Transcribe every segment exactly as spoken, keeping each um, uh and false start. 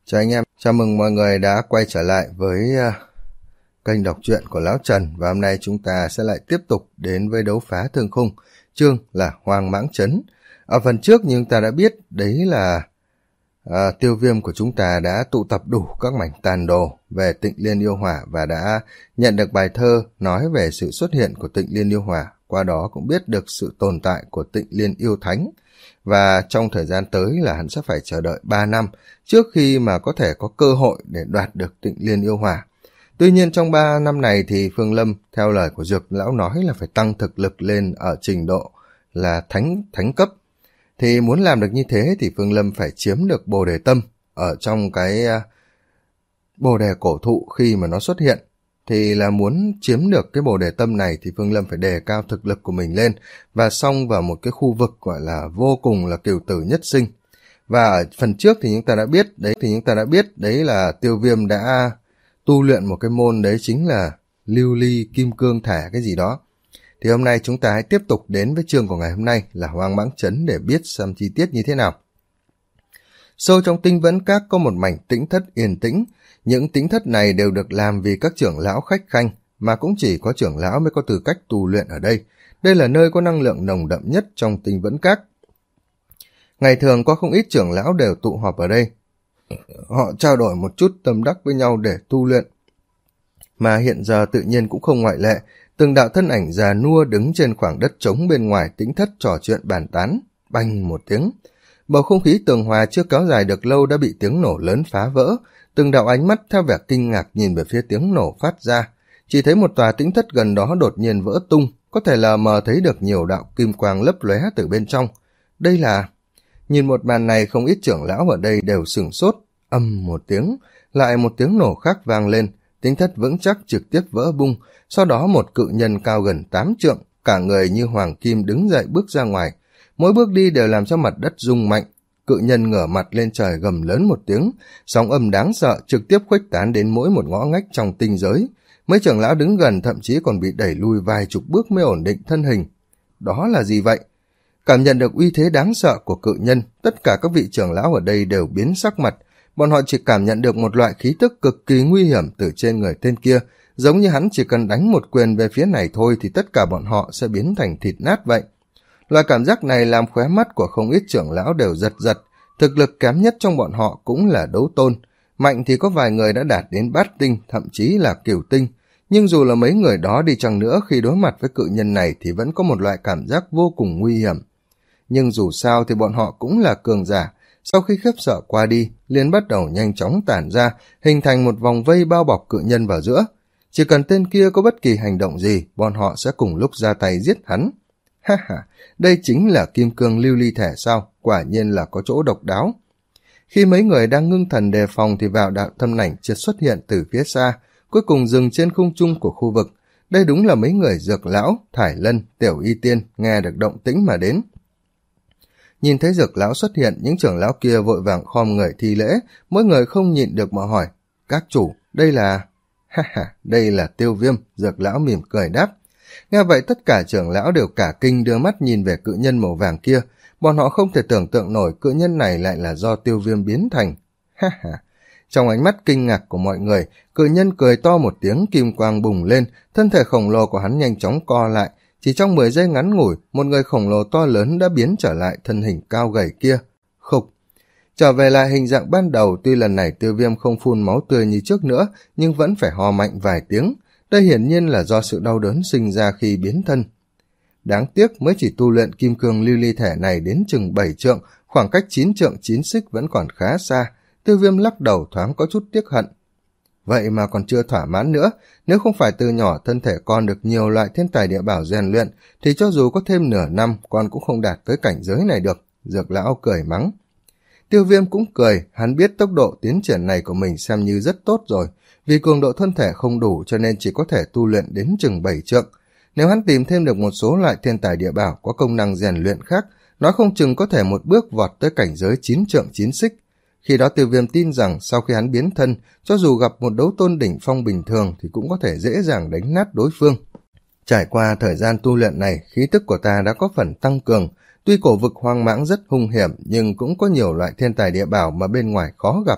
Chào anh em, chào mừng mọi người đã quay trở lại với uh, kênh đọc truyện của Lão Trần. Và hôm nay chúng ta sẽ lại tiếp tục đến với đấu phá thương khung, chương là Hoang Mãng Trấn. Ở phần trước như chúng ta đã biết, đấy là uh, Tiêu Viêm của chúng ta đã tụ tập đủ các mảnh tàn đồ về Tịnh Liên Yêu Hỏa và đã nhận được bài thơ nói về sự xuất hiện của Tịnh Liên Yêu Hỏa, qua đó cũng biết được sự tồn tại của Tịnh Liên Yêu Thánh. Và trong thời gian tới là hắn sẽ phải chờ đợi ba năm trước khi mà có thể có cơ hội để đoạt được Tịnh Liên Yêu Hỏa. Tuy nhiên trong ba năm này thì Phương Lâm theo lời của Dược Lão nói là phải tăng thực lực lên ở trình độ là thánh thánh cấp. Thì muốn làm được như thế thì Phương Lâm phải chiếm được Bồ Đề Tâm ở trong cái uh, Bồ Đề Cổ Thụ khi mà nó xuất hiện. Thì là muốn chiếm được cái Bồ Đề Tâm này thì Phương Lâm phải đề cao thực lực của mình lên và xông vào một cái khu vực gọi là vô cùng là cửu tử nhất sinh. Và ở phần trước thì chúng ta đã biết đấy thì chúng ta đã biết đấy là Tiêu Viêm đã tu luyện một cái môn đấy chính là lưu ly kim cương thể cái gì đó. Thì hôm nay chúng ta hãy tiếp tục đến với chương của ngày hôm nay là Hoang Mãng Trấn để biết xem chi tiết như thế nào. Sâu trong Tinh Vẫn Các có một mảnh tĩnh thất yên tĩnh. Những tĩnh thất này đều được làm vì các trưởng lão khách khanh, mà cũng chỉ có trưởng lão mới có tư cách tu luyện ở đây. Đây là nơi có năng lượng nồng đậm nhất trong Tinh Vẫn Các. Ngày thường có không ít trưởng lão đều tụ họp ở đây. Họ trao đổi một chút tâm đắc với nhau để tu luyện. Mà hiện giờ tự nhiên cũng không ngoại lệ, từng đạo thân ảnh già nua đứng trên khoảng đất trống bên ngoài tĩnh thất trò chuyện bàn tán, bành một tiếng. Bầu không khí tường hòa chưa kéo dài được lâu đã bị tiếng nổ lớn phá vỡ. Từng đạo ánh mắt theo vẻ kinh ngạc nhìn về phía tiếng nổ phát ra. Chỉ thấy một tòa tĩnh thất gần đó đột nhiên vỡ tung, có thể lờ mờ thấy được nhiều đạo kim quang lấp lóe từ bên trong. Đây là... Nhìn một màn này không ít trưởng lão ở đây đều sửng sốt. Âm một tiếng, lại một tiếng nổ khác vang lên. Tĩnh thất vững chắc trực tiếp vỡ bung. Sau đó một cự nhân cao gần tám trượng, cả người như hoàng kim đứng dậy bước ra ngoài. Mỗi bước đi đều làm cho mặt đất rung mạnh. Cự nhân ngửa mặt lên trời gầm lớn một tiếng, sóng âm đáng sợ trực tiếp khuếch tán đến mỗi một ngõ ngách trong tinh giới. Mấy trưởng lão đứng gần thậm chí còn bị đẩy lui vài chục bước mới ổn định thân hình. Đó là gì vậy? Cảm nhận được uy thế đáng sợ của cự nhân, tất cả các vị trưởng lão ở đây đều biến sắc mặt. Bọn họ chỉ cảm nhận được một loại khí tức cực kỳ nguy hiểm từ trên người tên kia, giống như hắn chỉ cần đánh một quyền về phía này thôi thì tất cả bọn họ sẽ biến thành thịt nát vậy. Loại cảm giác này làm khóe mắt của không ít trưởng lão đều giật giật. Thực lực kém nhất trong bọn họ cũng là đấu tôn. Mạnh thì có vài người đã đạt đến bát tinh, thậm chí là cửu tinh. Nhưng dù là mấy người đó đi chăng nữa, khi đối mặt với cự nhân này thì vẫn có một loại cảm giác vô cùng nguy hiểm. Nhưng dù sao thì bọn họ cũng là cường giả. Sau khi khiếp sợ qua đi, liền bắt đầu nhanh chóng tản ra, hình thành một vòng vây bao bọc cự nhân vào giữa. Chỉ cần tên kia có bất kỳ hành động gì, bọn họ sẽ cùng lúc ra tay giết hắn. Ha ha, đây chính là kim cương lưu ly thể sao? Quả nhiên là có chỗ độc đáo. Khi mấy người đang ngưng thần đề phòng thì vào đạo thâm ảnh chợt xuất hiện từ phía xa, cuối cùng dừng trên khung trung của khu vực. Đây đúng là mấy người Dược Lão, Thải Lân, Tiểu Y Tiên nghe được động tĩnh mà đến. Nhìn thấy Dược Lão xuất hiện, những trưởng lão kia vội vàng khom người thi lễ, mỗi người không nhịn được mà hỏi: "Các chủ, đây là..." "Ha ha, đây là Tiêu Viêm." Dược Lão mỉm cười đáp. Nghe vậy tất cả trưởng lão đều cả kinh đưa mắt nhìn về cự nhân màu vàng kia. Bọn họ không thể tưởng tượng nổi cự nhân này lại là do Tiêu Viêm biến thành. Ha ha. Trong ánh mắt kinh ngạc của mọi người, cự nhân cười to một tiếng, kim quang bùng lên, thân thể khổng lồ của hắn nhanh chóng co lại. Chỉ trong mười giây ngắn ngủi, một người khổng lồ to lớn đã biến trở lại thân hình cao gầy kia. Khục. Trở về lại hình dạng ban đầu, tuy lần này Tiêu Viêm không phun máu tươi như trước nữa, nhưng vẫn phải ho mạnh vài tiếng. Đây hiển nhiên là do sự đau đớn sinh ra khi biến thân. Đáng tiếc mới chỉ tu luyện kim cương lưu ly thể này đến chừng bảy trượng, khoảng cách chín trượng chín xích vẫn còn khá xa. Tiêu Viêm lắc đầu thoáng có chút tiếc hận. Vậy mà còn chưa thỏa mãn nữa, nếu không phải từ nhỏ thân thể con được nhiều loại thiên tài địa bảo rèn luyện, thì cho dù có thêm nửa năm con cũng không đạt tới cảnh giới này được. Dược Lão cười mắng. Tiêu Viêm cũng cười, hắn biết tốc độ tiến triển này của mình xem như rất tốt rồi, vì cường độ thân thể không đủ cho nên chỉ có thể tu luyện đến chừng bảy trượng. Nếu hắn tìm thêm được một số loại thiên tài địa bảo có công năng rèn luyện khác, nó không chừng có thể một bước vọt tới cảnh giới chín trượng chín xích. Khi đó Tiêu Viêm tin rằng sau khi hắn biến thân, cho dù gặp một đấu tôn đỉnh phong bình thường thì cũng có thể dễ dàng đánh nát đối phương. Trải qua thời gian tu luyện này, khí tức của ta đã có phần tăng cường. Tuy cổ vực hoang mãng rất hung hiểm nhưng cũng có nhiều loại thiên tài địa bảo mà bên ngoài khó gặp.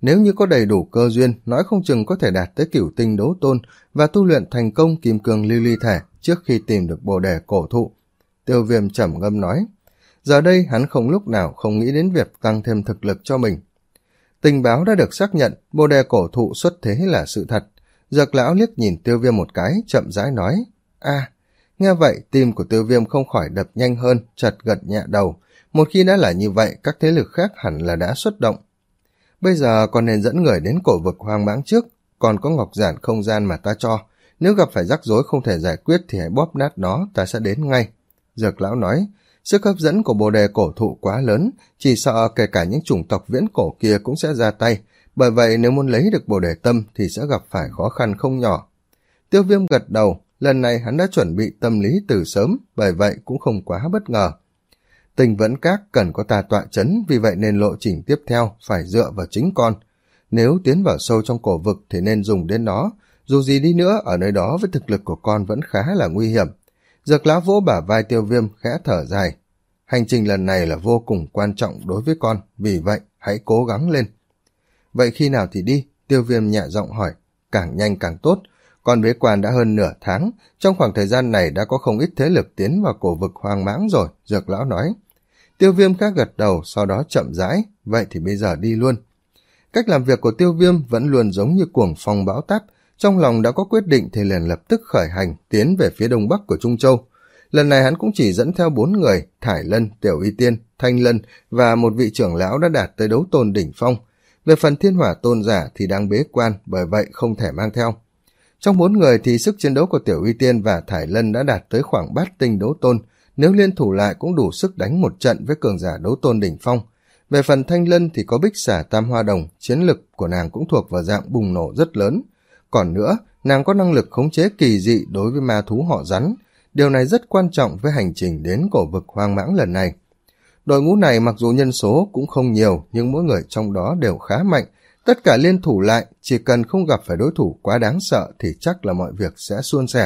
Nếu như có đầy đủ cơ duyên, nói không chừng có thể đạt tới cửu tinh đấu tôn và tu luyện thành công kim cương lưu ly thể trước khi tìm được bồ đề cổ thụ. Tiêu Viêm trầm ngâm nói. Giờ đây hắn không lúc nào không nghĩ đến việc tăng thêm thực lực cho mình. Tình báo đã được xác nhận, bồ đề cổ thụ xuất thế là sự thật. Dược lão liếc nhìn Tiêu Viêm một cái, chậm rãi nói. A, nghe vậy tim của Tiêu Viêm không khỏi đập nhanh hơn, chật gật nhẹ đầu. Một khi đã là như vậy, các thế lực khác hẳn là đã xuất động. Bây giờ còn nên dẫn người đến cổ vực hoang mãng trước, còn có ngọc giản không gian mà ta cho. Nếu gặp phải rắc rối không thể giải quyết thì hãy bóp nát nó, ta sẽ đến ngay. Dược lão nói, sức hấp dẫn của bồ đề cổ thụ quá lớn, chỉ sợ kể cả những chủng tộc viễn cổ kia cũng sẽ ra tay. Bởi vậy nếu muốn lấy được bồ đề tâm thì sẽ gặp phải khó khăn không nhỏ. Tiêu Viêm gật đầu, lần này hắn đã chuẩn bị tâm lý từ sớm, bởi vậy cũng không quá bất ngờ. Tình Vẫn Các cần có ta tọa chấn, vì vậy nên lộ trình tiếp theo phải dựa vào chính con. Nếu tiến vào sâu trong cổ vực thì nên dùng đến nó, dù gì đi nữa ở nơi đó với thực lực của con vẫn khá là nguy hiểm. Dược lão vỗ bả vai Tiêu Viêm khẽ thở dài. Hành trình lần này là vô cùng quan trọng đối với con, vì vậy hãy cố gắng lên. Vậy khi nào thì đi? Tiêu Viêm nhẹ giọng hỏi. Càng nhanh càng tốt. Con bế quan đã hơn nửa tháng, trong khoảng thời gian này đã có không ít thế lực tiến vào cổ vực hoang mãng rồi, Dược lão nói. Tiêu Viêm khác gật đầu, sau đó chậm rãi, vậy thì bây giờ đi luôn. Cách làm việc của Tiêu Viêm vẫn luôn giống như cuồng phong bão táp, trong lòng đã có quyết định thì liền lập tức khởi hành, tiến về phía đông bắc của Trung Châu. Lần này hắn cũng chỉ dẫn theo bốn người, Thải Lân, Tiểu Y Tiên, Thanh Lân và một vị trưởng lão đã đạt tới đấu tôn đỉnh phong. Về phần Thiên Hỏa tôn giả thì đang bế quan, bởi vậy không thể mang theo. Trong bốn người thì sức chiến đấu của Tiểu Y Tiên và Thải Lân đã đạt tới khoảng bát tinh đấu tôn, nếu liên thủ lại cũng đủ sức đánh một trận với cường giả đấu tôn đỉnh phong. Về phần Thanh Lân thì có bích xả tam hoa đồng, chiến lực của nàng cũng thuộc vào dạng bùng nổ rất lớn. Còn nữa, nàng có năng lực khống chế kỳ dị đối với ma thú họ rắn. Điều này rất quan trọng với hành trình đến cổ vực hoang mãng lần này. Đội ngũ này mặc dù nhân số cũng không nhiều, nhưng mỗi người trong đó đều khá mạnh. Tất cả liên thủ lại, chỉ cần không gặp phải đối thủ quá đáng sợ thì chắc là mọi việc sẽ suôn sẻ.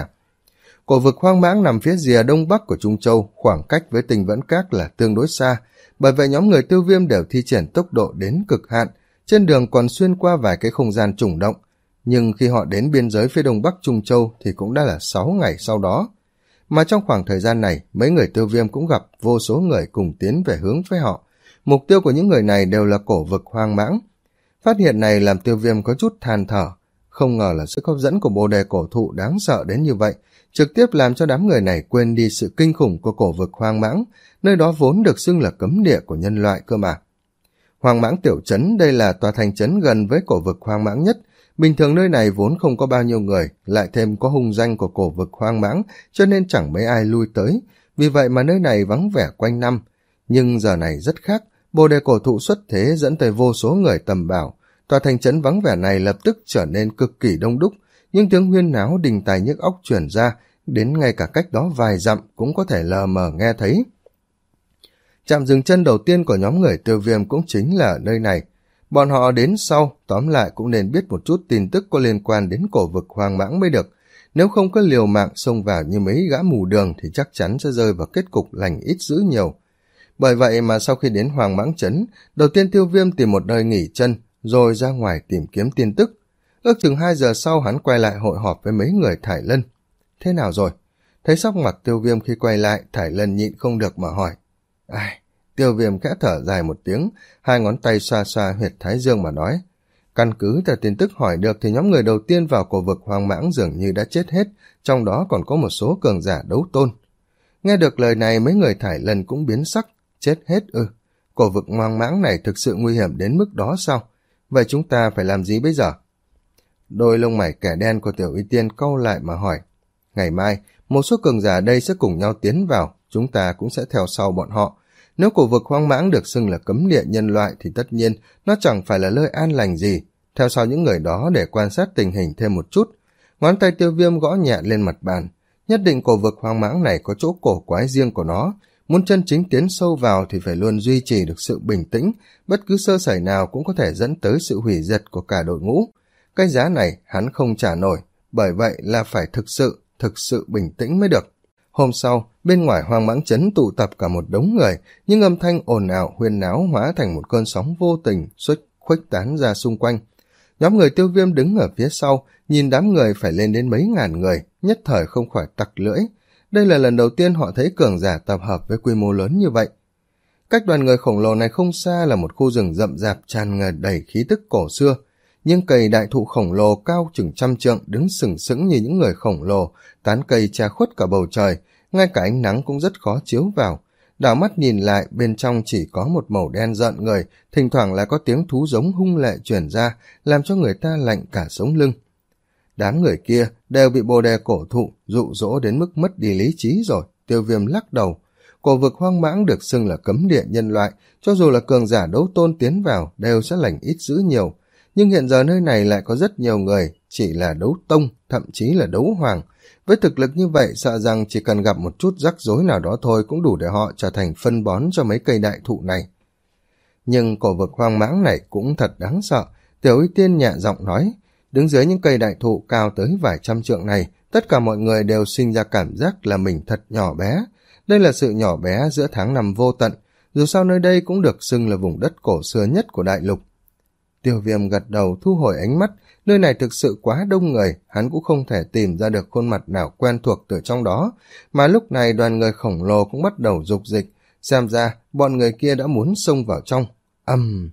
Cổ vực hoang mãng nằm phía rìa đông bắc của Trung Châu, khoảng cách với Tình Vẫn Các là tương đối xa, bởi vậy nhóm người Tiêu Viêm đều thi triển tốc độ đến cực hạn, trên đường còn xuyên qua vài cái không gian trùng động. Nhưng khi họ đến biên giới phía đông bắc Trung Châu thì cũng đã là sáu ngày sau đó. Mà trong khoảng thời gian này, mấy người Tiêu Viêm cũng gặp vô số người cùng tiến về hướng với họ. Mục tiêu của những người này đều là cổ vực hoang mãng. Phát hiện này làm Tiêu Viêm có chút than thở. Không ngờ là sức hấp dẫn của bồ đề cổ thụ đáng sợ đến như vậy, trực tiếp làm cho đám người này quên đi sự kinh khủng của cổ vực hoang mãng, nơi đó vốn được xưng là cấm địa của nhân loại cơ mà. Hoang mãng tiểu trấn, đây là tòa thành trấn gần với cổ vực hoang mãng nhất. Bình thường nơi này vốn không có bao nhiêu người, lại thêm có hung danh của cổ vực hoang mãng, cho nên chẳng mấy ai lui tới. Vì vậy mà nơi này vắng vẻ quanh năm. Nhưng giờ này rất khác, bồ đề cổ thụ xuất thế dẫn tới vô số người tầm bảo. Tòa thành trấn vắng vẻ này lập tức trở nên cực kỳ đông đúc, nhưng tiếng huyên náo đình tài nhức óc truyền ra, đến ngay cả cách đó vài dặm cũng có thể lờ mờ nghe thấy. Trạm dừng chân đầu tiên của nhóm người Tiêu Viêm cũng chính là ở nơi này. Bọn họ đến sau, tóm lại cũng nên biết một chút tin tức có liên quan đến cổ vực hoang mãng mới được. Nếu không có liều mạng xông vào như mấy gã mù đường thì chắc chắn sẽ rơi vào kết cục lành ít dữ nhiều. Bởi vậy mà sau khi đến hoang mãng trấn, đầu tiên Tiêu Viêm tìm một nơi nghỉ chân, rồi ra ngoài tìm kiếm tin tức. Ước chừng hai giờ sau hắn quay lại hội họp với mấy người Thải Lân. Thế nào rồi? Thấy sắc mặt Tiêu Viêm khi quay lại, Thải Lân nhịn không được mà hỏi. Ai... Tiêu Viêm khẽ thở dài một tiếng, hai ngón tay xoa xoa huyệt thái dương mà nói. Căn cứ theo tin tức hỏi được thì nhóm người đầu tiên vào cổ vực hoang mãng dường như đã chết hết, trong đó còn có một số cường giả đấu tôn. Nghe được lời này mấy người Thải Lân cũng biến sắc. Chết hết ư? Cổ vực hoang mãng này thực sự nguy hiểm đến mức đó sao? Vậy chúng ta phải làm gì bây giờ? Đôi lông mày kẻ đen của Tiểu Y Tiên cau lại mà hỏi. Ngày mai, một số cường giả đây sẽ cùng nhau tiến vào, chúng ta cũng sẽ theo sau bọn họ. Nếu cổ vực hoang mãng được xưng là cấm địa nhân loại thì tất nhiên nó chẳng phải là nơi an lành gì. Theo sau những người đó để quan sát tình hình thêm một chút. Ngón tay Tiêu Viêm gõ nhẹ lên mặt bàn. Nhất định cổ vực hoang mãng này có chỗ cổ quái riêng của nó. Muốn chân chính tiến sâu vào thì phải luôn duy trì được sự bình tĩnh. Bất cứ sơ sẩy nào cũng có thể dẫn tới sự hủy diệt của cả đội ngũ. Cái giá này hắn không trả nổi. Bởi vậy là phải thực sự, thực sự bình tĩnh mới được. Hôm sau, bên ngoài hoang mãng trấn tụ tập cả một đống người, nhưng âm thanh ồn ào huyên náo hóa thành một cơn sóng vô tình xuất khuếch tán ra xung quanh. Nhóm người Tiêu Viêm đứng ở phía sau, nhìn đám người phải lên đến mấy ngàn người, nhất thời không khỏi tặc lưỡi. Đây là lần đầu tiên họ thấy cường giả tập hợp với quy mô lớn như vậy. Cách đoàn người khổng lồ này không xa là một khu rừng rậm rạp tràn ngập đầy khí tức cổ xưa. Nhưng cây đại thụ khổng lồ cao chừng trăm trượng đứng sừng sững như những người khổng lồ, tán cây che khuất cả bầu trời, ngay cả ánh nắng cũng rất khó chiếu vào. Đảo mắt nhìn lại, bên trong chỉ có một màu đen rợn người, thỉnh thoảng lại có tiếng thú giống hung lệ truyền ra, làm cho người ta lạnh cả sống lưng. Đám người kia đều bị bồ đề cổ thụ dụ dỗ đến mức mất đi lý trí rồi. Tiêu Viêm lắc đầu. Cổ vực hoang mãng được xưng là cấm địa nhân loại, cho dù là cường giả đấu tôn tiến vào đều sẽ lành ít dữ nhiều. Nhưng hiện giờ nơi này lại có rất nhiều người, chỉ là đấu tông, thậm chí là đấu hoàng. Với thực lực như vậy, sợ rằng chỉ cần gặp một chút rắc rối nào đó thôi cũng đủ để họ trở thành phân bón cho mấy cây đại thụ này. Nhưng cổ vực hoang mãng này cũng thật đáng sợ. Tiểu Y Tiên nhẹ giọng nói, đứng dưới những cây đại thụ cao tới vài trăm trượng này, tất cả mọi người đều sinh ra cảm giác là mình thật nhỏ bé. Đây là sự nhỏ bé giữa tháng năm vô tận, dù sao nơi đây cũng được xưng là vùng đất cổ xưa nhất của đại lục. Tiêu Viêm gật đầu thu hồi ánh mắt, nơi này thực sự quá đông người, hắn cũng không thể tìm ra được khuôn mặt nào quen thuộc từ trong đó, mà lúc này đoàn người khổng lồ cũng bắt đầu dục dịch, xem ra bọn người kia đã muốn xông vào trong. Âm! Uhm.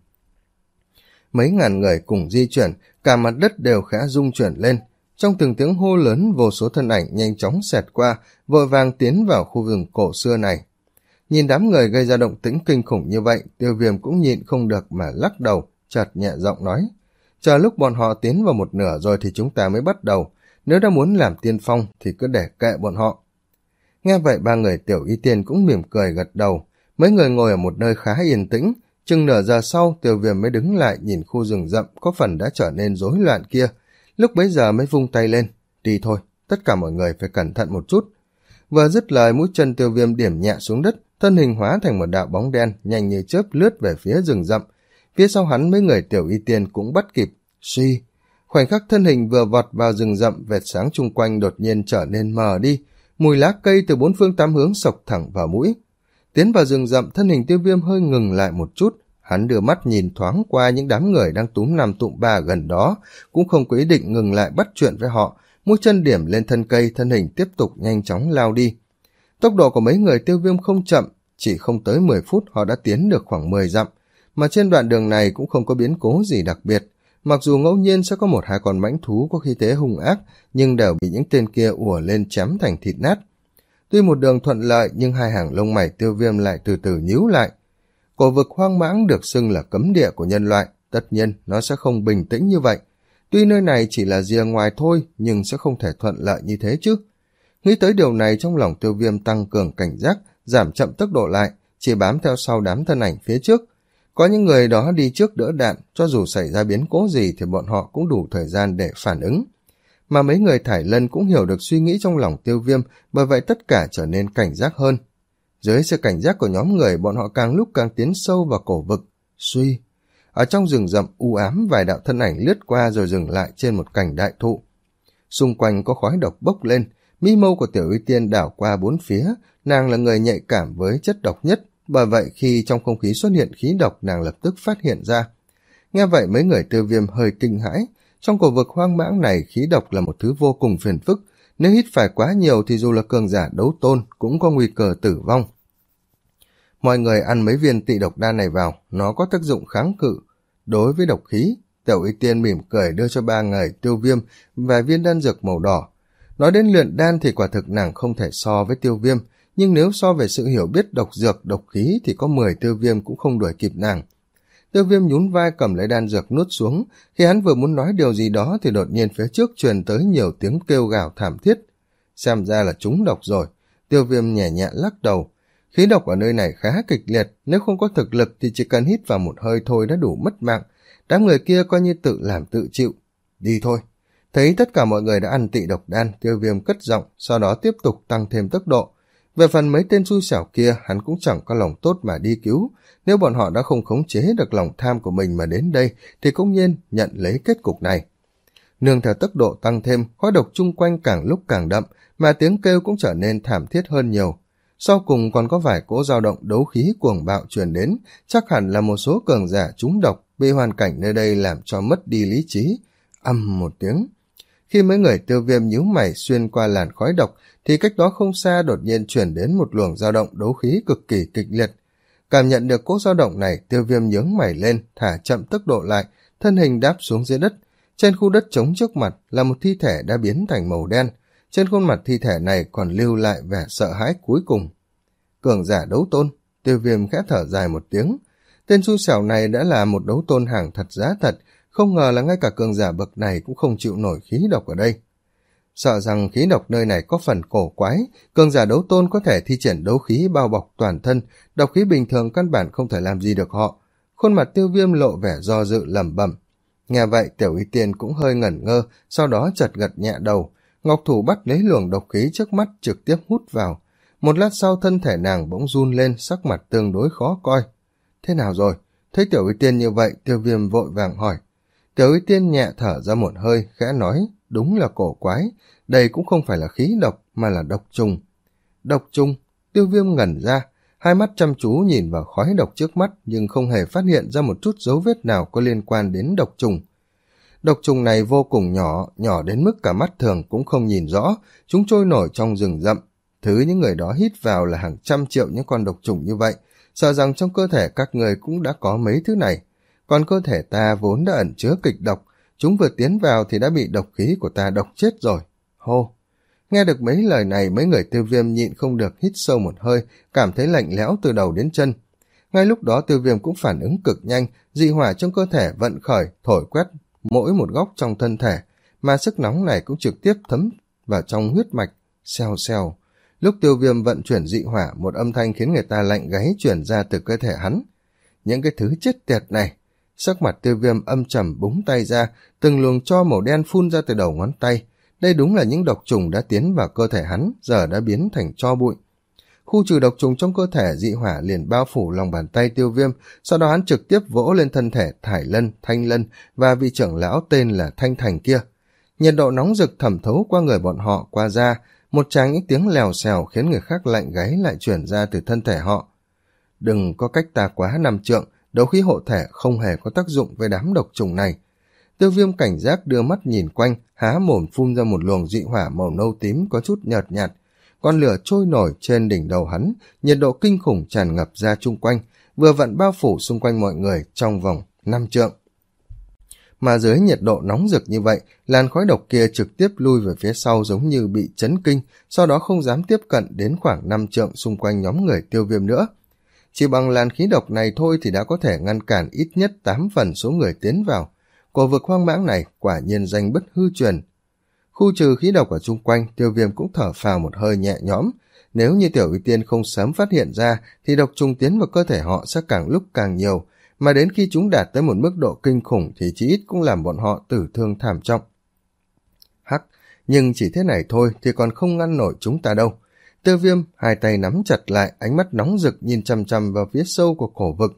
Mấy ngàn người cùng di chuyển, cả mặt đất đều khẽ rung chuyển lên. Trong từng tiếng hô lớn, vô số thân ảnh nhanh chóng xẹt qua, vội vàng tiến vào khu rừng cổ xưa này. Nhìn đám người gây ra động tĩnh kinh khủng như vậy, Tiêu Viêm cũng nhịn không được mà lắc đầu, chợt nhẹ giọng nói, chờ lúc bọn họ tiến vào một nửa rồi thì chúng ta mới bắt đầu, nếu đã muốn làm tiên phong thì cứ để kệ bọn họ. Nghe vậy ba người Tiểu Y Tiên cũng mỉm cười gật đầu, mấy người ngồi ở một nơi khá yên tĩnh, chừng nửa giờ sau Tiêu Viêm mới đứng lại nhìn khu rừng rậm có phần đã trở nên rối loạn kia, lúc bấy giờ mới vung tay lên, đi thôi, tất cả mọi người phải cẩn thận một chút. Vừa dứt lời, mũi chân Tiêu Viêm điểm nhẹ xuống đất, thân hình hóa thành một đạo bóng đen nhanh như chớp lướt về phía rừng rậm. Phía sau hắn mấy người Tiểu Y Tiên cũng bắt kịp. Suy, khoảnh khắc thân hình vừa vọt vào rừng rậm, vệt sáng chung quanh đột nhiên trở nên mờ đi, mùi lá cây từ bốn phương tám hướng xộc thẳng vào mũi. Tiến vào rừng rậm, thân hình Tiêu Viêm hơi ngừng lại một chút, hắn đưa mắt nhìn thoáng qua những đám người đang túm năm tụm ba gần đó, cũng không có ý định ngừng lại bắt chuyện với họ, mũi chân điểm lên thân cây, thân hình tiếp tục nhanh chóng lao đi. Tốc độ của mấy người Tiêu Viêm không chậm, chỉ không tới mười phút họ đã tiến được khoảng mười dặm, mà trên đoạn đường này cũng không có biến cố gì đặc biệt. Mặc dù ngẫu nhiên sẽ có một hai con mãnh thú có khí thế hung ác, nhưng đều bị những tên kia ùa lên chém thành thịt nát. Tuy một đường thuận lợi, nhưng hai hàng lông mày Tiêu Viêm lại từ từ nhíu lại. Cổ vực hoang mãng được xưng là cấm địa của nhân loại, tất nhiên nó sẽ không bình tĩnh như vậy. Tuy nơi này chỉ là rìa ngoài thôi, nhưng sẽ không thể thuận lợi như thế chứ. Nghĩ tới điều này, trong lòng Tiêu Viêm tăng cường cảnh giác, giảm chậm tốc độ lại, chỉ bám theo sau đám thân ảnh phía trước. Có những người đó đi trước đỡ đạn, cho dù xảy ra biến cố gì thì bọn họ cũng đủ thời gian để phản ứng. Mà mấy người Thải Lân cũng hiểu được suy nghĩ trong lòng Tiêu Viêm, bởi vậy tất cả trở nên cảnh giác hơn. Dưới sự cảnh giác của nhóm người, bọn họ càng lúc càng tiến sâu vào cổ vực. Suy, ở trong rừng rậm u ám, vài đạo thân ảnh lướt qua rồi dừng lại trên một cành đại thụ. Xung quanh có khói độc bốc lên, mi mâu của Tiểu Y Tiên đảo qua bốn phía, nàng là người nhạy cảm với chất độc nhất, bởi vậy khi trong không khí xuất hiện khí độc, nàng lập tức phát hiện ra. Nghe vậy mấy người Tiêu Viêm hơi kinh hãi, trong cổ vực hoang mãng này khí độc là một thứ vô cùng phiền phức, nếu hít phải quá nhiều thì dù là cường giả đấu tôn cũng có nguy cơ tử vong. Mọi người ăn mấy viên tị độc đan này vào, nó có tác dụng kháng cự đối với độc khí. Tiểu Y Tiên mỉm cười đưa cho ba người Tiêu Viêm vài viên đan dược màu đỏ. Nói đến luyện đan thì quả thực nàng không thể so với Tiêu Viêm, nhưng nếu so về sự hiểu biết độc dược, độc khí thì có mười Tiêu Viêm cũng không đuổi kịp nàng. Tiêu Viêm nhún vai cầm lấy đan dược nuốt xuống, khi hắn vừa muốn nói điều gì đó thì đột nhiên phía trước truyền tới nhiều tiếng kêu gào thảm thiết. Xem ra là trúng độc rồi. Tiêu Viêm nhẹ nhẹ lắc đầu. Khí độc ở nơi này khá kịch liệt, nếu không có thực lực thì chỉ cần hít vào một hơi thôi đã đủ mất mạng. Đám người kia coi như tự làm tự chịu. Đi thôi. Thấy tất cả mọi người đã ăn tị độc đan, Tiêu Viêm cất giọng, sau đó tiếp tục tăng thêm tốc độ. Về phần mấy tên xui xẻo kia, hắn cũng chẳng có lòng tốt mà đi cứu. Nếu bọn họ đã không khống chế được lòng tham của mình mà đến đây, thì cũng nhiên nhận lấy kết cục này. Nương theo tốc độ tăng thêm, khói độc chung quanh càng lúc càng đậm, mà tiếng kêu cũng trở nên thảm thiết hơn nhiều. Sau cùng còn có vài cỗ dao động đấu khí cuồng bạo truyền đến, chắc hẳn là một số cường giả trúng độc, bị hoàn cảnh nơi đây làm cho mất đi lý trí. Ầm một tiếng. Khi mấy người Tiêu Viêm nhíu mày xuyên qua làn khói độc, thì cách đó không xa đột nhiên chuyển đến một luồng dao động đấu khí cực kỳ kịch liệt. Cảm nhận được cỗ dao động này, Tiêu Viêm nhướng mày lên, thả chậm tốc độ lại, thân hình đáp xuống dưới đất. Trên khu đất trống trước mặt là một thi thể đã biến thành màu đen. Trên khuôn mặt thi thể này còn lưu lại vẻ sợ hãi cuối cùng. Cường giả đấu tôn, Tiêu Viêm khẽ thở dài một tiếng. Tên xui xẻo này đã là một đấu tôn hàng thật giá thật, không ngờ là ngay cả cường giả bậc này cũng không chịu nổi khí độc ở đây. Sợ rằng khí độc nơi này có phần cổ quái, cường giả đấu tôn có thể thi triển đấu khí bao bọc toàn thân, độc khí bình thường căn bản không thể làm gì được họ. Khuôn mặt Tiêu Viêm lộ vẻ do dự lẩm bẩm. Nghe vậy Tiểu Y Tiên cũng hơi ngẩn ngơ, sau đó chợt gật nhẹ đầu. Ngọc thủ bắt lấy luồng độc khí trước mắt trực tiếp hút vào. Một lát sau thân thể nàng bỗng run lên, sắc mặt tương đối khó coi. Thế nào rồi? Thấy Tiểu Y Tiên như vậy, Tiêu Viêm vội vàng hỏi. Tiểu Y Tiên nhẹ thở ra một hơi, khẽ nói, đúng là cổ quái, đây cũng không phải là khí độc mà là độc trùng. Độc trùng? Tiêu Viêm ngẩn ra, hai mắt chăm chú nhìn vào khói độc trước mắt nhưng không hề phát hiện ra một chút dấu vết nào có liên quan đến độc trùng. Độc trùng này vô cùng nhỏ, nhỏ đến mức cả mắt thường cũng không nhìn rõ, chúng trôi nổi trong rừng rậm. Thứ những người đó hít vào là hàng trăm triệu những con độc trùng như vậy, sợ rằng trong cơ thể các người cũng đã có mấy thứ này. Còn cơ thể ta vốn đã ẩn chứa kịch độc, chúng vừa tiến vào thì đã bị độc khí của ta độc chết rồi. Hô! Nghe được mấy lời này, mấy người Tiêu Viêm nhịn không được hít sâu một hơi, cảm thấy lạnh lẽo từ đầu đến chân. Ngay lúc đó Tiêu Viêm cũng phản ứng cực nhanh, dị hỏa trong cơ thể vận khởi, thổi quét mỗi một góc trong thân thể, mà sức nóng này cũng trực tiếp thấm vào trong huyết mạch. Xèo xèo. Lúc Tiêu Viêm vận chuyển dị hỏa, một âm thanh khiến người ta lạnh gáy chuyển ra từ cơ thể hắn. Những cái thứ chết tiệt này! Sắc mặt Tiêu Viêm âm trầm búng tay ra, từng luồng tro màu đen phun ra từ đầu ngón tay. Đây đúng là những độc trùng đã tiến vào cơ thể hắn, giờ đã biến thành tro bụi. Khu trừ độc trùng trong cơ thể, dị hỏa liền bao phủ lòng bàn tay Tiêu Viêm, sau đó hắn trực tiếp vỗ lên thân thể Thải Lân, Thanh Lân và vị trưởng lão tên là Thanh Thành kia. Nhiệt độ nóng rực thẩm thấu qua người bọn họ qua da, một tràng những tiếng lèo xèo khiến người khác lạnh gáy lại chuyển ra từ thân thể họ. Đừng có cách ta quá năm trượng, đấu khí hộ thể không hề có tác dụng với đám độc trùng này. Tiêu Viêm cảnh giác đưa mắt nhìn quanh, há mồm phun ra một luồng dị hỏa màu nâu tím có chút nhợt nhạt. Con lửa trôi nổi trên đỉnh đầu hắn, nhiệt độ kinh khủng tràn ngập ra chung quanh, vừa vặn bao phủ xung quanh mọi người trong vòng năm trượng. Mà dưới nhiệt độ nóng rực như vậy, làn khói độc kia trực tiếp lui về phía sau giống như bị chấn kinh, sau đó không dám tiếp cận đến khoảng năm trượng xung quanh nhóm người Tiêu Viêm nữa. Chỉ bằng làn khí độc này thôi thì đã có thể ngăn cản ít nhất tám phần số người tiến vào. Cổ vực hoang mãng này quả nhiên danh bất hư truyền. Khu trừ khí độc ở chung quanh, Tiêu Viêm cũng thở phào một hơi nhẹ nhõm. Nếu như Tiểu Y Tiên không sớm phát hiện ra, thì độc trùng tiến vào cơ thể họ sẽ càng lúc càng nhiều, mà đến khi chúng đạt tới một mức độ kinh khủng thì chí ít cũng làm bọn họ tử thương thảm trọng. Hắc, nhưng chỉ thế này thôi thì còn không ngăn nổi chúng ta đâu. Tiêu Viêm hai tay nắm chặt lại, ánh mắt nóng rực nhìn chằm chằm vào phía sâu của cổ vực.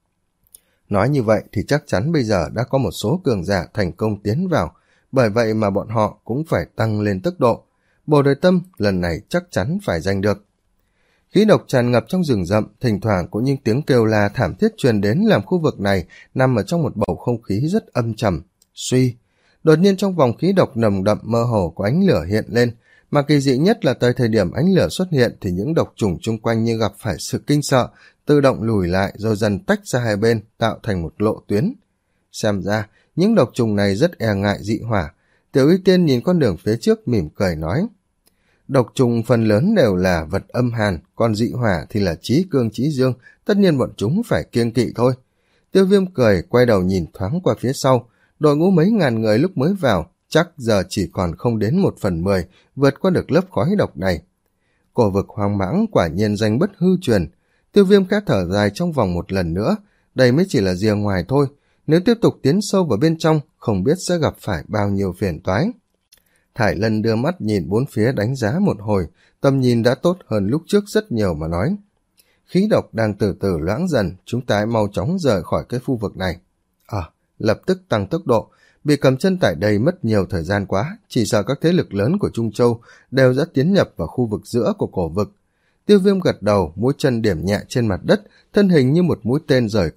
Nói như vậy thì chắc chắn bây giờ đã có một số cường giả thành công tiến vào, bởi vậy mà bọn họ cũng phải tăng lên tốc độ. Bồ Đề Tâm lần này chắc chắn phải giành được. Khí độc tràn ngập trong rừng rậm, thỉnh thoảng có những tiếng kêu la thảm thiết truyền đến làm khu vực này nằm ở trong một bầu không khí rất âm trầm. Suy, đột nhiên trong vòng khí độc nồng đậm mơ hồ có ánh lửa hiện lên, mà kỳ dị nhất là tới thời điểm ánh lửa xuất hiện thì những độc trùng chung quanh như gặp phải sự kinh sợ, tự động lùi lại rồi dần tách ra hai bên, tạo thành một lộ tuyến. Xem ra, những độc trùng này rất e ngại dị hỏa. Tiểu Y Tiên nhìn con đường phía trước mỉm cười nói. Độc trùng phần lớn đều là vật âm hàn, còn dị hỏa thì là chí cương chí dương, tất nhiên bọn chúng phải kiêng kỵ thôi. Tiêu Viêm cười, quay đầu nhìn thoáng qua phía sau, đội ngũ mấy ngàn người lúc mới vào, chắc giờ chỉ còn không đến một phần mười, vượt qua được lớp khói độc này. Cổ vực hoang mãng quả nhiên danh bất hư truyền. Tiêu Viêm khẽ thở dài trong vòng một lần nữa, đây mới chỉ là rìa ngoài thôi, nếu tiếp tục tiến sâu vào bên trong, không biết sẽ gặp phải bao nhiêu phiền toái. Thải Lân đưa mắt nhìn bốn phía đánh giá một hồi, tầm nhìn đã tốt hơn lúc trước rất nhiều mà nói. Khí độc đang từ từ loãng dần, chúng ta mau chóng rời khỏi cái khu vực này. Ờ, à, lập tức tăng tốc độ, bị cầm chân tại đây mất nhiều thời gian quá, chỉ sợ các thế lực lớn của Trung Châu đều đã tiến nhập vào khu vực giữa của cổ vực. Tiêu Viêm gật đầu, mũi chân điểm nhẹ trên mặt đất, thân hình như một mũi tên rời cung,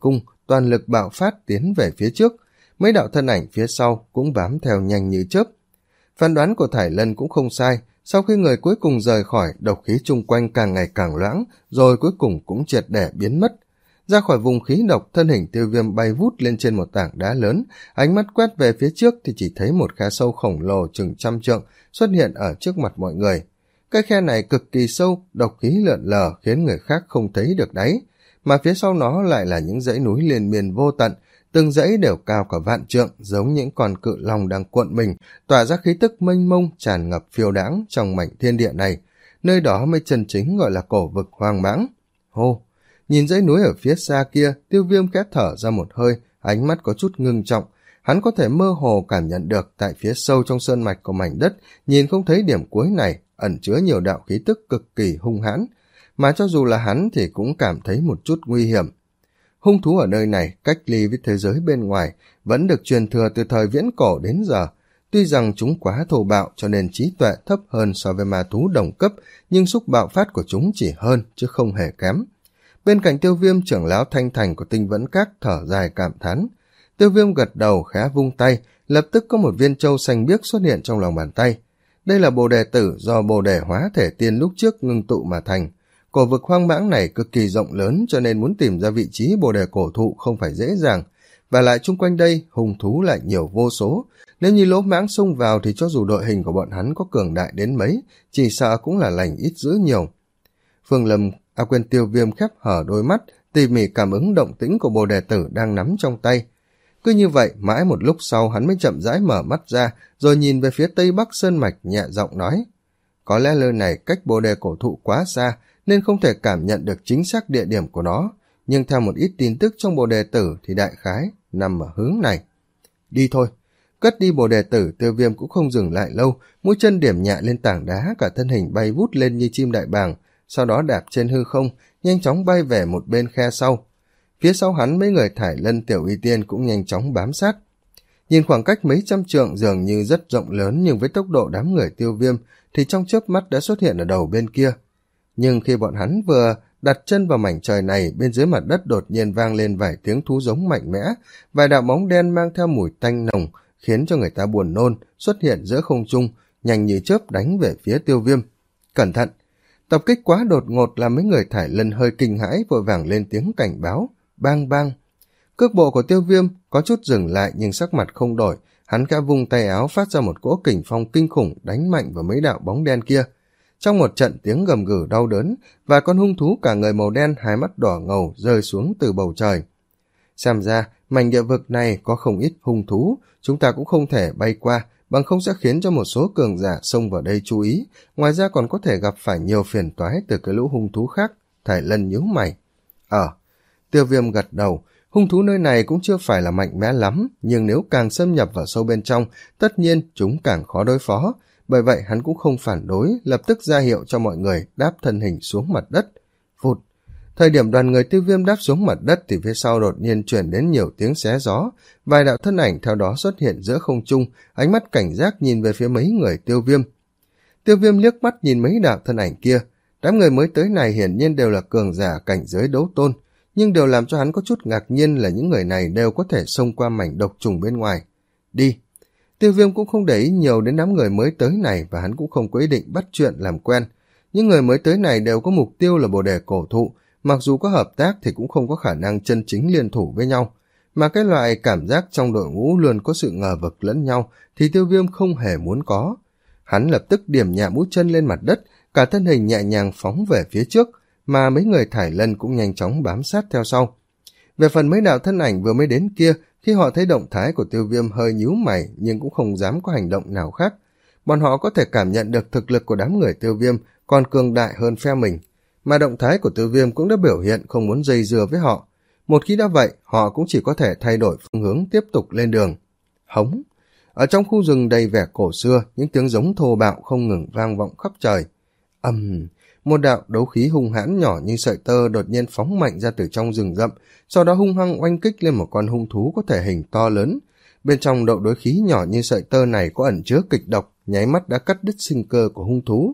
toàn lực bạo phát tiến về phía trước. Mấy đạo thân ảnh phía sau cũng bám theo nhanh như chớp. Phán đoán của Thải Lân cũng không sai, sau khi người cuối cùng rời khỏi, độc khí chung quanh càng ngày càng loãng, rồi cuối cùng cũng triệt để biến mất. Ra khỏi vùng khí độc, thân hình Tiêu Viêm bay vút lên trên một tảng đá lớn, ánh mắt quét về phía trước thì chỉ thấy một khe sâu khổng lồ chừng trăm trượng xuất hiện ở trước mặt mọi người. Cái khe này cực kỳ sâu, độc khí lượn lờ khiến người khác không thấy được đáy, mà phía sau nó lại là những dãy núi liên miên vô tận, từng dãy đều cao cả vạn trượng, giống những con cự long đang cuộn mình, tỏa ra khí tức mênh mông tràn ngập phiêu đãng trong mảnh thiên địa này. Nơi đó mới chân chính gọi là cổ vực hoang mãng. Hô! Nhìn dãy núi ở phía xa kia, Tiêu Viêm khẽ thở ra một hơi, ánh mắt có chút ngưng trọng. Hắn có thể mơ hồ cảm nhận được tại phía sâu trong sơn mạch của mảnh đất, nhìn không thấy điểm cuối này, ẩn chứa nhiều đạo khí tức cực kỳ hung hãn. Mà cho dù là hắn thì cũng cảm thấy một chút nguy hiểm. Hung thú ở nơi này, cách ly với thế giới bên ngoài, vẫn được truyền thừa từ thời viễn cổ đến giờ. Tuy rằng chúng quá thô bạo cho nên trí tuệ thấp hơn so với ma thú đồng cấp, nhưng sức bạo phát của chúng chỉ hơn chứ không hề kém. Bên cạnh Tiêu Viêm, trưởng lão Thanh Thành của Tinh Vẫn Các thở dài cảm thán. Tiêu Viêm gật đầu khẽ vung tay, lập tức có một viên châu xanh biếc xuất hiện trong lòng bàn tay. Đây là bồ đề tử do bồ đề hóa thể tiên lúc trước ngưng tụ mà thành. Cổ vực hoang mãng này cực kỳ rộng lớn cho nên muốn tìm ra vị trí bồ đề cổ thụ không phải dễ dàng. Và lại chung quanh đây, hung thú lại nhiều vô số. Nếu như lỗ mãng xông vào thì cho dù đội hình của bọn hắn có cường đại đến mấy, chỉ sợ cũng là lành ít dữ nhiều. Phương Lâm, à quên Tiêu Viêm khép hở đôi mắt, tỉ mỉ cảm ứng động tĩnh của bồ đề tử đang nắm trong tay. Cứ như vậy, mãi một lúc sau hắn mới chậm rãi mở mắt ra, rồi nhìn về phía tây bắc sơn mạch nhẹ giọng nói. Có lẽ nơi này cách bồ đề cổ thụ quá xa, nên không thể cảm nhận được chính xác địa điểm của nó, nhưng theo một ít tin tức trong bồ đề tử thì đại khái nằm ở hướng này. Đi thôi. Cất đi bồ đề tử, Tiêu Viêm cũng không dừng lại lâu, mũi chân điểm nhẹ lên tảng đá, cả thân hình bay vút lên như chim đại bàng, sau đó đạp trên hư không, nhanh chóng bay về một bên khe sau. Phía sau hắn mấy người Thải Lân, Tiểu Y Tiên cũng nhanh chóng bám sát. Nhìn khoảng cách mấy trăm trượng dường như rất rộng lớn, nhưng với tốc độ đám người Tiêu Viêm thì trong chớp mắt đã xuất hiện ở đầu bên kia. Nhưng khi bọn hắn vừa đặt chân vào mảnh trời này, bên dưới mặt đất đột nhiên vang lên vài tiếng thú giống mạnh mẽ, vài đạo bóng đen mang theo mùi tanh nồng khiến cho người ta buồn nôn xuất hiện giữa không trung, nhanh như chớp đánh về phía Tiêu Viêm. Cẩn thận! Tập kích quá đột ngột làm mấy người Thải Lân hơi kinh hãi, vội vàng lên tiếng cảnh báo. Bang bang! Cước bộ của Tiêu Viêm có chút dừng lại nhưng sắc mặt không đổi, hắn khẽ vung tay áo phát ra một cỗ kình phong kinh khủng đánh mạnh vào mấy đạo bóng đen kia. Trong một trận tiếng gầm gừ đau đớn, và con hung thú cả người màu đen hai mắt đỏ ngầu rơi xuống từ bầu trời. Xem ra, mảnh địa vực này có không ít hung thú, chúng ta cũng không thể bay qua, bằng không sẽ khiến cho một số cường giả xông vào đây chú ý, ngoài ra còn có thể gặp phải nhiều phiền toái từ cái lũ hung thú khác. Thải Lân nhíu mày. Ờ, Tiêu Viêm gật đầu, hung thú nơi này cũng chưa phải là mạnh mẽ lắm, nhưng nếu càng xâm nhập vào sâu bên trong, tất nhiên chúng càng khó đối phó. Bởi vậy hắn cũng không phản đối, lập tức ra hiệu cho mọi người đáp thân hình xuống mặt đất. Vụt! Thời điểm đoàn người Tiêu Viêm đáp xuống mặt đất thì phía sau đột nhiên chuyển đến nhiều tiếng xé gió, vài đạo thân ảnh theo đó xuất hiện giữa không trung, ánh mắt cảnh giác nhìn về phía mấy người Tiêu Viêm. Tiêu Viêm liếc mắt nhìn mấy đạo thân ảnh kia, đám người mới tới này hiển nhiên đều là cường giả cảnh giới đấu tôn, nhưng điều làm cho hắn có chút ngạc nhiên là những người này đều có thể xông qua mảnh độc trùng bên ngoài. Đi! Tiêu Viêm cũng không để ý nhiều đến đám người mới tới này và hắn cũng không có ý định bắt chuyện làm quen. Những người mới tới này đều có mục tiêu là bồ đề cổ thụ, mặc dù có hợp tác thì cũng không có khả năng chân chính liên thủ với nhau. Mà cái loại cảm giác trong đội ngũ luôn có sự ngờ vực lẫn nhau thì Tiêu Viêm không hề muốn có. Hắn lập tức điểm nhẹ mũi chân lên mặt đất, cả thân hình nhẹ nhàng phóng về phía trước, mà mấy người Thải Lân cũng nhanh chóng bám sát theo sau. Về phần mấy đạo thân ảnh vừa mới đến kia, khi họ thấy động thái của Tiêu Viêm hơi nhíu mày nhưng cũng không dám có hành động nào khác. Bọn họ có thể cảm nhận được thực lực của đám người Tiêu Viêm còn cường đại hơn phe mình, mà động thái của Tiêu Viêm cũng đã biểu hiện không muốn dây dưa với họ. Một khi đã vậy, họ cũng chỉ có thể thay đổi phương hướng tiếp tục lên đường. Hống! Ở trong khu rừng đầy vẻ cổ xưa, những tiếng giống thô bạo không ngừng vang vọng khắp trời. Ầm! Um, một đạo đấu khí hung hãn nhỏ như sợi tơ đột nhiên phóng mạnh ra từ trong rừng rậm, sau đó hung hăng oanh kích lên một con hung thú có thể hình to lớn. Bên trong đậu đối khí nhỏ như sợi tơ này có ẩn chứa kịch độc, nháy mắt đã cắt đứt sinh cơ của hung thú.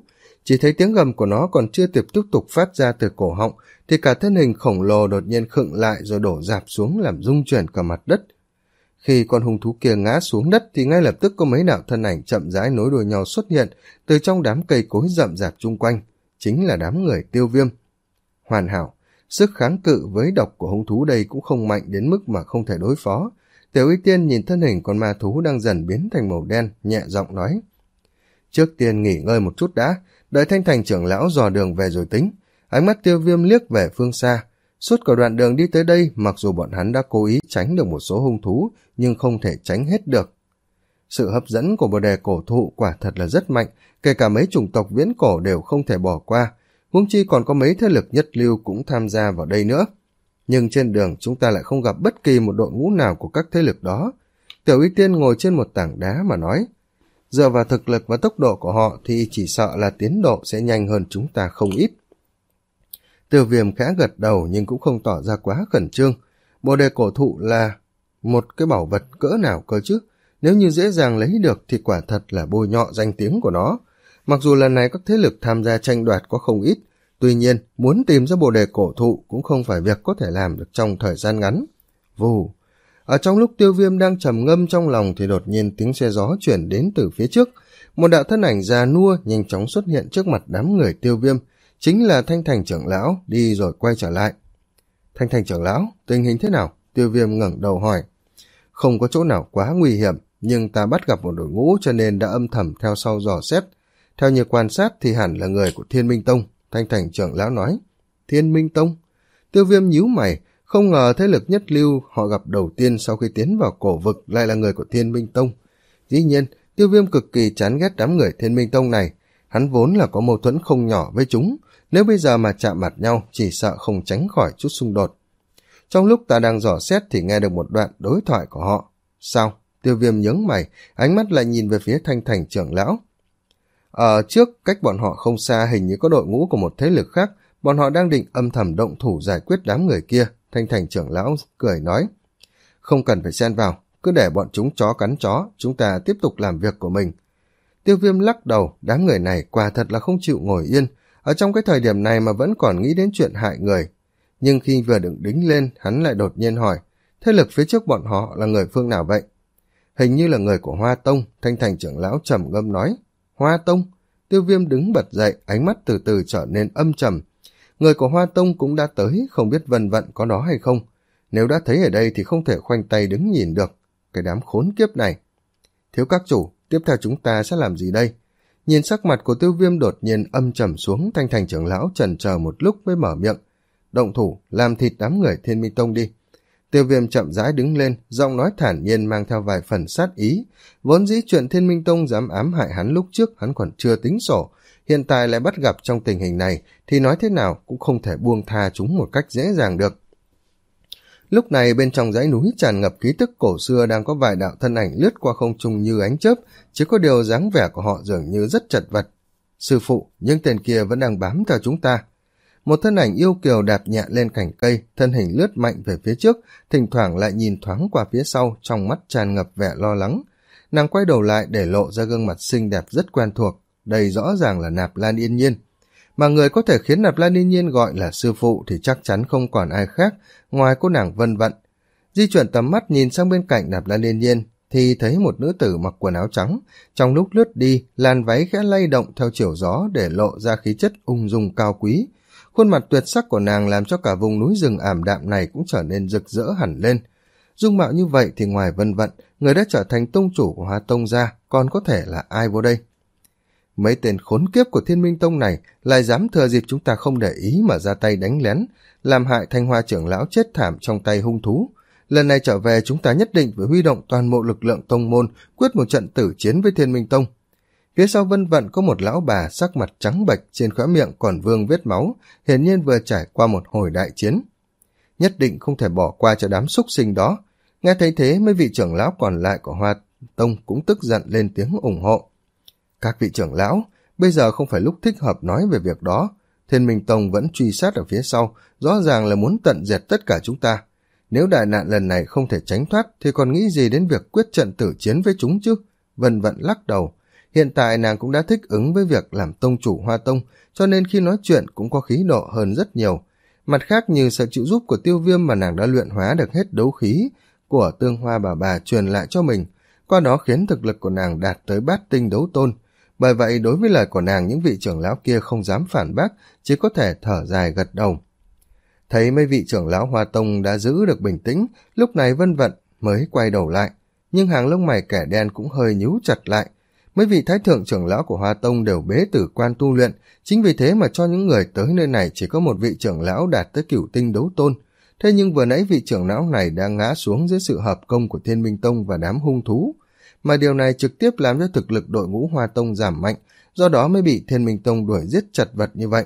Chỉ thấy tiếng gầm của nó còn chưa tiếp tiếp tục phát ra từ cổ họng, thì cả thân hình khổng lồ đột nhiên khựng lại rồi đổ rạp xuống làm rung chuyển cả mặt đất. Khi con hung thú kia ngã xuống đất thì ngay lập tức có mấy đạo thân ảnh chậm rãi nối đuôi nhau xuất hiện từ trong đám cây cối rậm rạp chung quanh, chính là đám người Tiêu Viêm. Hoàn hảo, sức kháng cự với độc của hung thú đây cũng không mạnh đến mức mà không thể đối phó. Tiểu Y Tiên nhìn thân hình con ma thú đang dần biến thành màu đen, nhẹ giọng nói: Trước tiên nghỉ ngơi một chút đã, đợi Thanh Thành trưởng lão dò đường về rồi tính. Ánh mắt Tiêu Viêm liếc về phương xa. Suốt cả đoạn đường đi tới đây, mặc dù bọn hắn đã cố ý tránh được một số hung thú, nhưng không thể tránh hết được. Sự hấp dẫn của bồ đề cổ thụ quả thật là rất mạnh, kể cả mấy chủng tộc viễn cổ đều không thể bỏ qua, huống chi còn có mấy thế lực nhất lưu cũng tham gia vào đây nữa. Nhưng trên đường chúng ta lại không gặp bất kỳ một đội ngũ nào của các thế lực đó. Tiểu Y Tiên ngồi trên một tảng đá mà nói: Dựa vào thực lực và tốc độ của họ thì chỉ sợ là tiến độ sẽ nhanh hơn chúng ta không ít. Tiêu Viêm khẽ gật đầu nhưng cũng không tỏ ra quá khẩn trương. Bồ đề cổ thụ là một cái bảo vật cỡ nào cơ chứ? Nếu như dễ dàng lấy được thì quả thật là bôi nhọ danh tiếng của nó. Mặc dù lần này các thế lực tham gia tranh đoạt có không ít, tuy nhiên muốn tìm ra bồ đề cổ thụ cũng không phải việc có thể làm được trong thời gian ngắn. Vù! Ở trong lúc Tiêu Viêm đang trầm ngâm trong lòng thì đột nhiên tiếng xe gió chuyển đến từ phía trước. Một đạo thân ảnh già nua nhanh chóng xuất hiện trước mặt đám người Tiêu Viêm, chính là Thanh Thành trưởng lão, đi rồi quay trở lại. Thanh Thành trưởng lão, tình hình thế nào? Tiêu Viêm ngẩng đầu hỏi. Không có chỗ nào quá nguy hiểm, nhưng ta bắt gặp một đội ngũ cho nên đã âm thầm theo sau dò xét. Theo như quan sát thì hẳn là người của Thiên Minh Tông, Thanh Thành trưởng lão nói. Thiên Minh Tông? Tiêu Viêm nhíu mày, không ngờ thế lực nhất lưu họ gặp đầu tiên sau khi tiến vào cổ vực lại là người của Thiên Minh Tông. Dĩ nhiên, Tiêu Viêm cực kỳ chán ghét đám người Thiên Minh Tông này, hắn vốn là có mâu thuẫn không nhỏ với chúng, nếu bây giờ mà chạm mặt nhau chỉ sợ không tránh khỏi chút xung đột. Trong lúc ta đang dò xét thì nghe được một đoạn đối thoại của họ. Sao? Tiêu Viêm nhướng mày, ánh mắt lại nhìn về phía Thanh Thành trưởng lão. Ở trước, cách bọn họ không xa hình như có đội ngũ của một thế lực khác, bọn họ đang định âm thầm động thủ giải quyết đám người kia. Thanh Thành trưởng lão cười nói. Không cần phải xen vào, cứ để bọn chúng chó cắn chó, chúng ta tiếp tục làm việc của mình. Tiêu Viêm lắc đầu, đám người này quả thật là không chịu ngồi yên, ở trong cái thời điểm này mà vẫn còn nghĩ đến chuyện hại người. Nhưng khi vừa đựng đính lên, hắn lại đột nhiên hỏi, thế lực phía trước bọn họ là người phương nào vậy? Hình như là người của Hoa Tông, Thanh Thành trưởng lão trầm ngâm nói. Hoa Tông? Tiêu Viêm đứng bật dậy, ánh mắt từ từ trở nên âm trầm. Người của Hoa Tông cũng đã tới, không biết Vân Vận có đó hay không. Nếu đã thấy ở đây thì không thể khoanh tay đứng nhìn được. Cái đám khốn kiếp này. Thiếu các chủ, tiếp theo chúng ta sẽ làm gì đây? Nhìn sắc mặt của Tiêu Viêm đột nhiên âm trầm xuống, Thanh Thành trưởng lão chần chờ một lúc mới mở miệng. Động thủ, làm thịt đám người Thiên Minh Tông đi. Tiêu Viêm chậm rãi đứng lên, giọng nói thản nhiên mang theo vài phần sát ý. Vốn dĩ chuyện Thiên Minh Tông dám ám hại hắn lúc trước hắn còn chưa tính sổ, hiện tại lại bắt gặp trong tình hình này thì nói thế nào cũng không thể buông tha chúng một cách dễ dàng được. Lúc này bên trong dãy núi tràn ngập khí tức cổ xưa đang có vài đạo thân ảnh lướt qua không trung như ánh chớp, chỉ có điều dáng vẻ của họ dường như rất chật vật. Sư phụ, nhưng tên kia vẫn đang bám theo chúng ta. Một thân ảnh yêu kiều đạp nhẹ lên cành cây, thân hình lướt mạnh về phía trước, thỉnh thoảng lại nhìn thoáng qua phía sau, trong mắt tràn ngập vẻ lo lắng. Nàng quay đầu lại để lộ ra gương mặt xinh đẹp rất quen thuộc, đây rõ ràng là Nạp Lan Yên Nhiên. Mà người có thể khiến Nạp Lan Yên Nhiên gọi là sư phụ thì chắc chắn không còn ai khác ngoài cô nàng Vân Vận. Di chuyển tầm mắt nhìn sang bên cạnh Nạp Lan Yên Nhiên thì thấy một nữ tử mặc quần áo trắng, trong lúc lướt đi, làn váy khẽ lay động theo chiều gió để lộ ra khí chất ung dung cao quý. Khuôn mặt tuyệt sắc của nàng làm cho cả vùng núi rừng ảm đạm này cũng trở nên rực rỡ hẳn lên. Dung mạo như vậy thì ngoài Vân Vận, người đã trở thành tông chủ của Hoa Tông ra, còn có thể là ai vô đây? Mấy tên khốn kiếp của Thiên Minh Tông này lại dám thừa dịp chúng ta không để ý mà ra tay đánh lén, làm hại Thanh Hoa trưởng lão chết thảm trong tay hung thú. Lần này trở về chúng ta nhất định phải huy động toàn bộ lực lượng tông môn, quyết một trận tử chiến với Thiên Minh Tông. Phía sau Vân Vận có một lão bà sắc mặt trắng bệch, trên khóe miệng còn vương vết máu, hiển nhiên vừa trải qua một hồi đại chiến. Nhất định không thể bỏ qua cho đám súc sinh đó. Nghe thấy thế, mấy vị trưởng lão còn lại của Hoa Tông cũng tức giận lên tiếng ủng hộ. Các vị trưởng lão, bây giờ không phải lúc thích hợp nói về việc đó. Thiên Minh Tông vẫn truy sát ở phía sau, rõ ràng là muốn tận diệt tất cả chúng ta. Nếu đại nạn lần này không thể tránh thoát thì còn nghĩ gì đến việc quyết trận tử chiến với chúng chứ? Vân Vận lắc đầu. Hiện tại nàng cũng đã thích ứng với việc làm tông chủ Hoa Tông, cho nên khi nói chuyện cũng có khí độ hơn rất nhiều. Mặt khác, như sự trợ giúp của Tiêu Viêm mà nàng đã luyện hóa được hết đấu khí của Tương Hoa bà bà truyền lại cho mình, qua đó khiến thực lực của nàng đạt tới bát tinh đấu tôn. Bởi vậy đối với lời của nàng, những vị trưởng lão kia không dám phản bác, chỉ có thể thở dài gật đầu. Thấy mấy vị trưởng lão Hoa Tông đã giữ được bình tĩnh, lúc này Vân Vận mới quay đầu lại, nhưng hàng lông mày kẻ đen cũng hơi nhíu chặt lại. Mấy vị thái thượng trưởng lão của Hoa Tông đều bế tử quan tu luyện, chính vì thế mà cho những người tới nơi này chỉ có một vị trưởng lão đạt tới cửu tinh đấu tôn. Thế nhưng vừa nãy vị trưởng lão này đang ngã xuống dưới sự hợp công của Thiên Minh Tông và đám hung thú, mà điều này trực tiếp làm cho thực lực đội ngũ Hoa Tông giảm mạnh, do đó mới bị Thiên Minh Tông đuổi giết chật vật như vậy.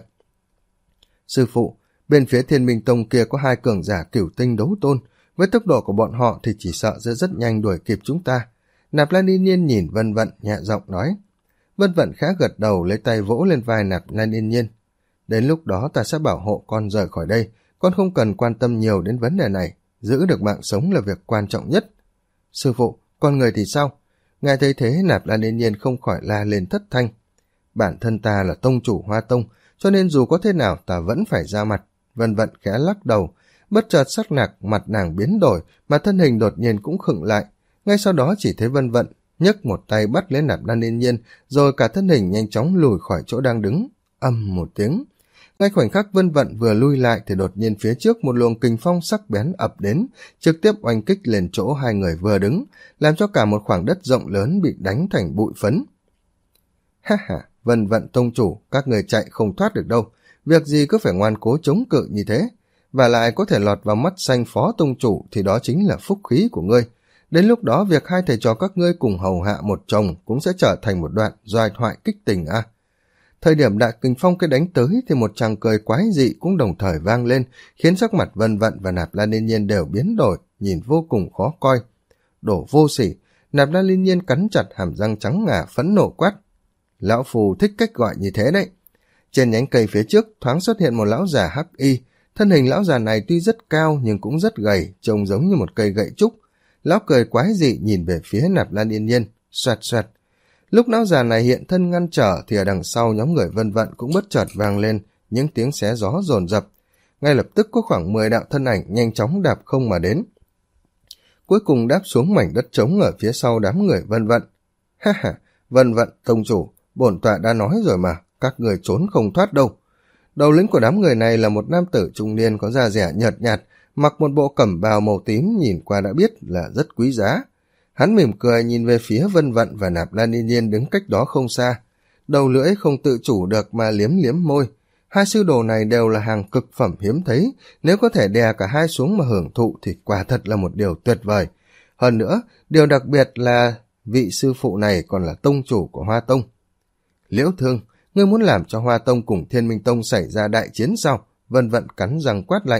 Sư phụ, bên phía Thiên Minh Tông kia có hai cường giả cửu tinh đấu tôn, với tốc độ của bọn họ thì chỉ sợ sẽ rất nhanh đuổi kịp chúng ta. Nạp Lan Yên Nhiên nhìn Vân Vận nhẹ giọng nói. Vân Vận khá gật đầu, lấy tay vỗ lên vai Nạp Lan Yên Nhiên. Đến lúc đó ta sẽ bảo hộ con rời khỏi đây, con không cần quan tâm nhiều đến vấn đề này, giữ được mạng sống là việc quan trọng nhất. Sư phụ, con người thì sao? Nghe thấy thế, Nạp Lan Yên Nhiên không khỏi la lên thất thanh. Bản thân ta là tông chủ Hoa Tông, cho nên dù có thế nào ta vẫn phải ra mặt. Vân Vận khẽ lắc đầu, bất chợt sắc nạc mặt nàng biến đổi, mà thân hình đột nhiên cũng khựng lại. Ngay sau đó chỉ thấy Vân Vận nhấc một tay bắt lấy Nạp Lan Yên Nhiên, rồi cả thân hình nhanh chóng lùi khỏi chỗ đang đứng. Ầm một tiếng. Ngay khoảnh khắc Vân Vận vừa lui lại thì đột nhiên phía trước một luồng kình phong sắc bén ập đến, trực tiếp oanh kích lên chỗ hai người vừa đứng, làm cho cả một khoảng đất rộng lớn bị đánh thành bụi phấn. Ha ha, Vân Vận tông chủ, các người chạy không thoát được đâu, việc gì cứ phải ngoan cố chống cự như thế, và lại có thể lọt vào mắt xanh phó tông chủ thì đó chính là phúc khí của ngươi. Đến lúc đó việc hai thầy trò các ngươi cùng hầu hạ một chồng cũng sẽ trở thành một đoạn doài thoại kích tình à. Thời điểm đại kình phong cái đánh tới thì một tràng cười quái dị cũng đồng thời vang lên, khiến sắc mặt Vân Vận và Nạp Lan Yên Nhiên đều biến đổi, nhìn vô cùng khó coi. Đổ vô sỉ, Nạp Lan Yên Nhiên cắn chặt hàm răng trắng ngà phẫn nộ quát. Lão phù thích cách gọi như thế đấy. Trên nhánh cây phía trước thoáng xuất hiện một lão già hắc y, thân hình lão già này tuy rất cao nhưng cũng rất gầy, trông giống như một cây gậy trúc. Lão cười quái dị nhìn về phía Nạp Lan Yên Nhiên, xoẹt xoẹt. Lúc lão già này hiện thân ngăn trở thì ở đằng sau nhóm người Vân Vận cũng bất chợt vang lên những tiếng xé gió dồn dập. Ngay lập tức có khoảng mười đạo thân ảnh nhanh chóng đạp không mà đến. Cuối cùng đáp xuống mảnh đất trống ở phía sau đám người Vân Vận. Ha ha, Vân Vận tông chủ, bổn tọa đã nói rồi mà, các người trốn không thoát đâu. Đầu lĩnh của đám người này là một nam tử trung niên có da dẻ nhợt nhạt, mặc một bộ cẩm bào màu tím, nhìn qua đã biết là rất quý giá. Hắn mỉm cười nhìn về phía Vân Vận và Nạp Lan Yên Nhiên đứng cách đó không xa. Đầu lưỡi không tự chủ được mà liếm liếm môi. Hai sư đồ này đều là hàng cực phẩm hiếm thấy, nếu có thể đè cả hai xuống mà hưởng thụ thì quả thật là một điều tuyệt vời. Hơn nữa, điều đặc biệt là vị sư phụ này còn là tông chủ của Hoa Tông. Liễu Thương, ngươi muốn làm cho Hoa Tông cùng Thiên Minh Tông xảy ra đại chiến sao? Vân Vận cắn răng quát lạnh.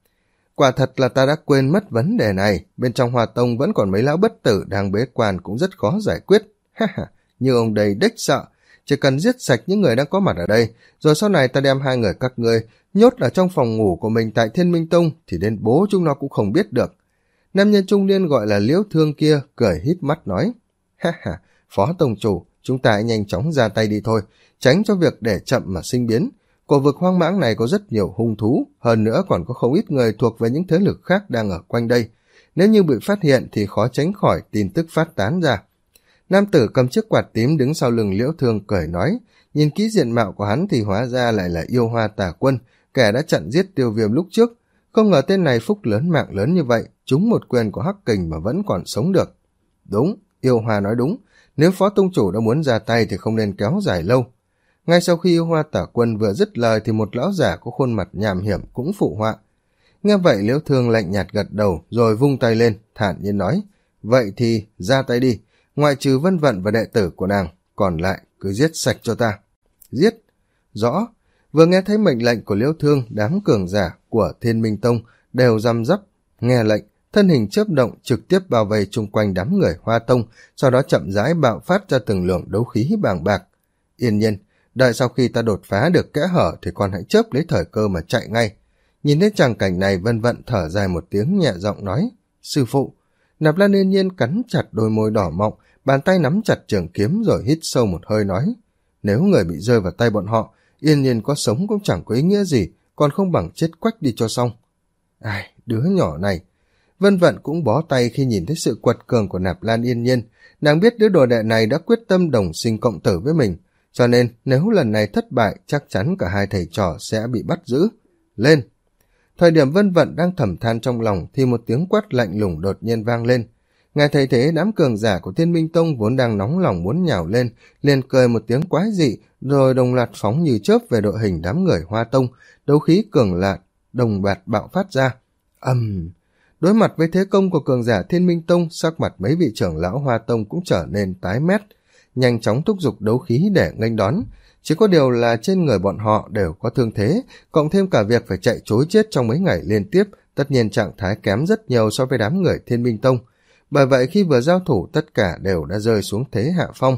Quả thật là ta đã quên mất vấn đề này, bên trong Hoa Tông vẫn còn mấy lão bất tử đang bế quan cũng rất khó giải quyết. Ha ha, như ông đây đếch sợ, chỉ cần giết sạch những người đang có mặt ở đây, rồi sau này ta đem hai người các ngươi nhốt ở trong phòng ngủ của mình tại Thiên Minh Tông thì đến bố chúng nó cũng không biết được. Nam nhân trung niên gọi là Liễu Thương kia cười híp mắt nói. Ha ha, Phó Tông chủ, chúng ta hãy nhanh chóng ra tay đi thôi, tránh cho việc để chậm mà sinh biến. Cổ vực hoang mãng này có rất nhiều hung thú, hơn nữa còn có không ít người thuộc về những thế lực khác đang ở quanh đây. Nếu như bị phát hiện thì khó tránh khỏi tin tức phát tán ra. Nam tử cầm chiếc quạt tím đứng sau lưng Liễu Thương cười nói, nhìn kỹ diện mạo của hắn thì hóa ra lại là Yêu Hoa Tà Quân, kẻ đã chặn giết Tiêu Viêm lúc trước. Không ngờ tên này phúc lớn mạng lớn như vậy, trúng một quyền của Hắc Kình mà vẫn còn sống được. Đúng, Yêu Hoa nói đúng, nếu Phó Tông chủ đã muốn ra tay thì không nên kéo dài lâu. Ngay sau khi Yêu Hoa Tả Quân vừa dứt lời thì một lão giả có khuôn mặt nham hiểm cũng phụ họa. Nghe vậy Liễu Thương lạnh nhạt gật đầu rồi vung tay lên, thản nhiên nói, vậy thì ra tay đi, ngoại trừ Vân Vận và đệ tử của nàng, còn lại cứ giết sạch cho ta. Giết? Rõ. Vừa nghe thấy mệnh lệnh của Liễu Thương, đám cường giả của Thiên Minh Tông đều răm rắp nghe lệnh, thân hình chớp động trực tiếp bao vây chung quanh đám người Hoa Tông, sau đó chậm rãi bạo phát ra từng lượng đấu khí bàng bạc. Yên nhiên, đợi sau khi ta đột phá được kẽ hở thì con hãy chớp lấy thời cơ mà chạy ngay. Nhìn thấy tràng cảnh này, Vân Vận thở dài một tiếng nhẹ giọng nói, sư phụ. Nạp Lan Yên Nhiên cắn chặt đôi môi đỏ mọng, bàn tay nắm chặt trường kiếm rồi hít sâu một hơi nói, nếu người bị rơi vào tay bọn họ, Yên Nhiên có sống cũng chẳng có ý nghĩa gì, còn không bằng chết quách đi cho xong. Ai, đứa nhỏ này. Vân Vận cũng bó tay khi nhìn thấy sự quật cường của Nạp Lan Yên Nhiên. Nàng biết đứa đồ đệ này đã quyết tâm đồng sinh cộng tử với mình, cho nên nếu lần này thất bại chắc chắn cả hai thầy trò sẽ bị bắt giữ. Lên! Thời điểm Vân Vận đang thầm than trong lòng thì một tiếng quát lạnh lùng đột nhiên vang lên. Ngài thấy thế, đám cường giả của Thiên Minh Tông vốn đang nóng lòng muốn nhào lên, liền cười một tiếng quái dị, rồi đồng loạt phóng như chớp về đội hình đám người Hoa Tông, đấu khí cường lạ đồng bạt bạo phát ra. Ầm! Uhm. Đối mặt với thế công của cường giả Thiên Minh Tông, sắc mặt mấy vị trưởng lão Hoa Tông cũng trở nên tái mét, nhanh chóng thúc giục đấu khí để nghênh đón. Chỉ có điều là trên người bọn họ đều có thương thế, cộng thêm cả việc phải chạy trối chết trong mấy ngày liên tiếp, tất nhiên trạng thái kém rất nhiều so với đám người Thiên Minh Tông. Bởi vậy khi vừa giao thủ tất cả đều đã rơi xuống thế hạ phong.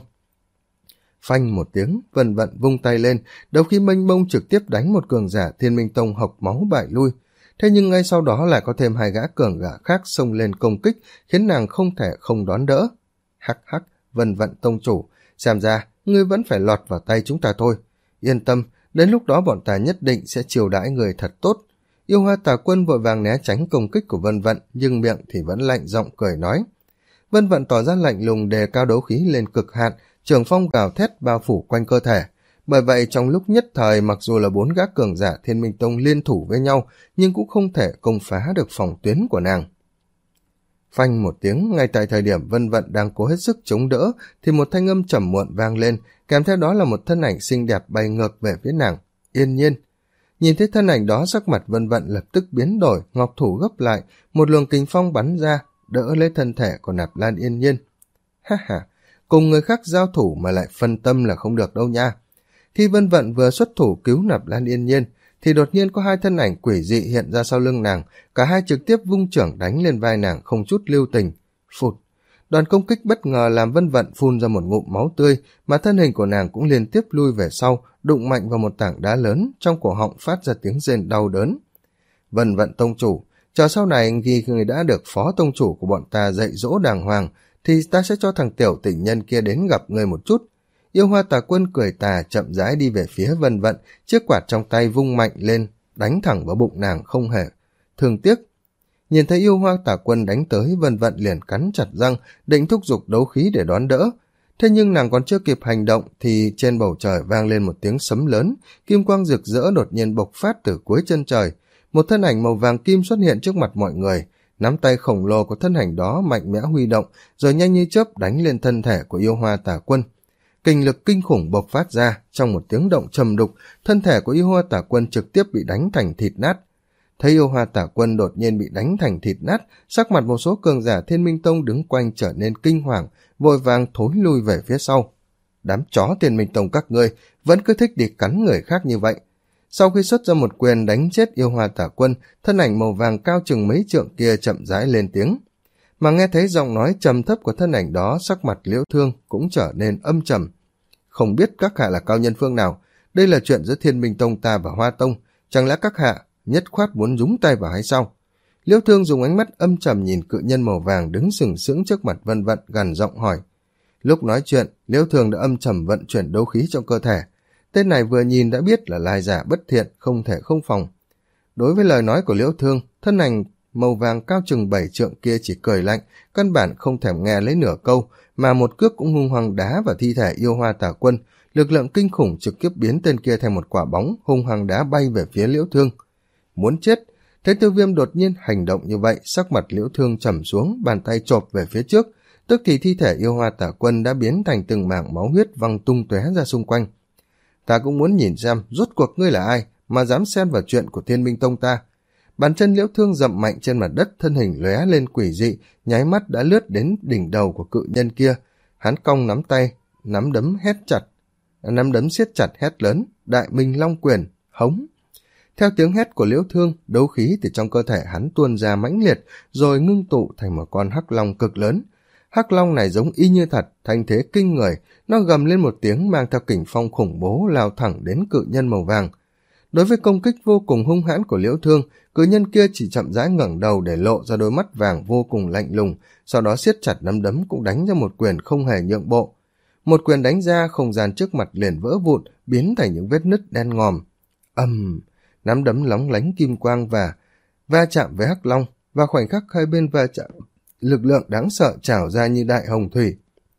Phanh một tiếng, Vân Vận vung tay lên, đầu khi mênh mông trực tiếp đánh một cường giả Thiên Minh Tông hộc máu bại lui. Thế nhưng ngay sau đó lại có thêm hai gã cường giả khác xông lên công kích, khiến nàng không thể không đón đỡ. Hắc hắc, Vân Vận tông chủ, xem ra ngươi vẫn phải lọt vào tay chúng ta thôi. Yên tâm, đến lúc đó bọn ta nhất định sẽ chiều đãi người thật tốt. Yêu Hoa Tà Quân vội vàng né tránh công kích của Vân Vận, nhưng miệng thì vẫn lạnh giọng cười nói. Vân Vận tỏ ra lạnh lùng, đề cao đấu khí lên cực hạn, trường phong gào thét bao phủ quanh cơ thể. Bởi vậy trong lúc nhất thời, mặc dù là bốn gã cường giả Thiên Minh Tông liên thủ với nhau, nhưng cũng không thể công phá được phòng tuyến của nàng. Phanh một tiếng, ngay tại thời điểm Vân Vận đang cố hết sức chống đỡ, thì một thanh âm trầm muộn vang lên, kèm theo đó là một thân ảnh xinh đẹp bay ngược về phía nàng. Yên Nhiên. Nhìn thấy thân ảnh đó, sắc mặt Vân Vận lập tức biến đổi, ngọc thủ gấp lại, một luồng kình phong bắn ra, đỡ lấy thân thể của Nạp Lan Yên Nhiên. Ha ha, cùng người khác giao thủ mà lại phân tâm là không được đâu nha. Khi Vân Vận vừa xuất thủ cứu Nạp Lan Yên Nhiên, thì đột nhiên có hai thân ảnh quỷ dị hiện ra sau lưng nàng, cả hai trực tiếp vung trưởng đánh lên vai nàng không chút lưu tình. Phụt! Đoàn công kích bất ngờ làm Vân Vận phun ra một ngụm máu tươi, mà thân hình của nàng cũng liên tiếp lui về sau, đụng mạnh vào một tảng đá lớn, trong cổ họng phát ra tiếng rên đau đớn. Vân Vận tông chủ, chờ sau này khi người đã được phó tông chủ của bọn ta dạy dỗ đàng hoàng, thì ta sẽ cho thằng tiểu tình nhân kia đến gặp người một chút. Yêu Hoa Tà Quân cười tà chậm rãi đi về phía Vân Vận, chiếc quạt trong tay vung mạnh lên, đánh thẳng vào bụng nàng không hề thương tiếc. Nhìn thấy Yêu Hoa Tà Quân đánh tới, Vân Vận liền cắn chặt răng, định thúc giục đấu khí để đón đỡ. Thế nhưng nàng còn chưa kịp hành động thì trên bầu trời vang lên một tiếng sấm lớn, kim quang rực rỡ đột nhiên bộc phát từ cuối chân trời. Một thân ảnh màu vàng kim xuất hiện trước mặt mọi người, nắm tay khổng lồ của thân ảnh đó mạnh mẽ huy động, rồi nhanh như chớp đánh lên thân thể của Yêu Hoa Tà Quân. Kình lực kinh khủng bộc phát ra, trong một tiếng động trầm đục, thân thể của Yêu Hoa Tà Quân trực tiếp bị đánh thành thịt nát. Thấy Yêu Hoa Tà Quân đột nhiên bị đánh thành thịt nát, sắc mặt một số cường giả Thiên Minh Tông đứng quanh trở nên kinh hoàng, vội vàng thối lui về phía sau. Đám chó Thiên Minh Tông các ngươi vẫn cứ thích đi cắn người khác như vậy. Sau khi xuất ra một quyền đánh chết Yêu Hoa Tà Quân, thân ảnh màu vàng cao chừng mấy trượng kia chậm rãi lên tiếng. Mà nghe thấy giọng nói trầm thấp của thân ảnh đó, sắc mặt Liễu Thương cũng trở nên âm trầm. Không biết các hạ là cao nhân phương nào, đây là chuyện giữa Thiên Minh Tông ta và Hoa Tông, chẳng lẽ các hạ nhất khoát muốn nhúng tay vào hay sao? Liễu Thương dùng ánh mắt âm trầm nhìn cự nhân màu vàng đứng sừng sững trước mặt Vân Vận, gằn giọng hỏi. Lúc nói chuyện, Liễu Thương đã âm trầm vận chuyển đấu khí trong cơ thể. Tên này vừa nhìn đã biết là lai giả bất thiện, không thể không phòng. Đối với lời nói của Liễu Thương, thân ảnh màu vàng cao chừng bảy trượng kia chỉ cười lạnh, căn bản không thèm nghe lấy nửa câu, mà một cước cũng hung hăng đá vào thi thể Yêu Hoa Tà Quân. Lực lượng kinh khủng trực tiếp biến tên kia thành một quả bóng, hung hăng đá bay về phía Liễu Thương. Muốn chết! Thấy Tiêu Viêm đột nhiên hành động như vậy, sắc mặt Liễu Thương trầm xuống, bàn tay chộp về phía trước, tức thì thi thể Yêu Hoa Tà Quân đã biến thành từng mảng máu huyết văng tung tóe ra xung quanh. Ta cũng muốn nhìn xem rốt cuộc ngươi là ai mà dám xen vào chuyện của Thiên Minh Tông ta. Bàn chân Liễu Thương dậm mạnh trên mặt đất, thân hình lóe lên quỷ dị, nháy mắt đã lướt đến đỉnh đầu của cự nhân kia. Hắn cong nắm tay, nắm đấm hét chặt, nắm đấm siết chặt hét lớn, Đại Minh Long Quyền, hống. Theo tiếng hét của Liễu Thương, đấu khí từ trong cơ thể hắn tuôn ra mãnh liệt, rồi ngưng tụ thành một con hắc long cực lớn. Hắc long này giống y như thật, thanh thế kinh người, nó gầm lên một tiếng mang theo kình phong khủng bố lao thẳng đến cự nhân màu vàng. Đối với công kích vô cùng hung hãn của Liễu Thương, cự nhân kia chỉ chậm rãi ngẩng đầu để lộ ra đôi mắt vàng vô cùng lạnh lùng, sau đó siết chặt nắm đấm cũng đánh ra một quyền không hề nhượng bộ. Một quyền đánh ra, không gian trước mặt liền vỡ vụn, biến thành những vết nứt đen ngòm. Ầm, nắm đấm lóng lánh kim quang và va chạm với Hắc Long, và khoảnh khắc hai bên va chạm, lực lượng đáng sợ trào ra như đại hồng thủy.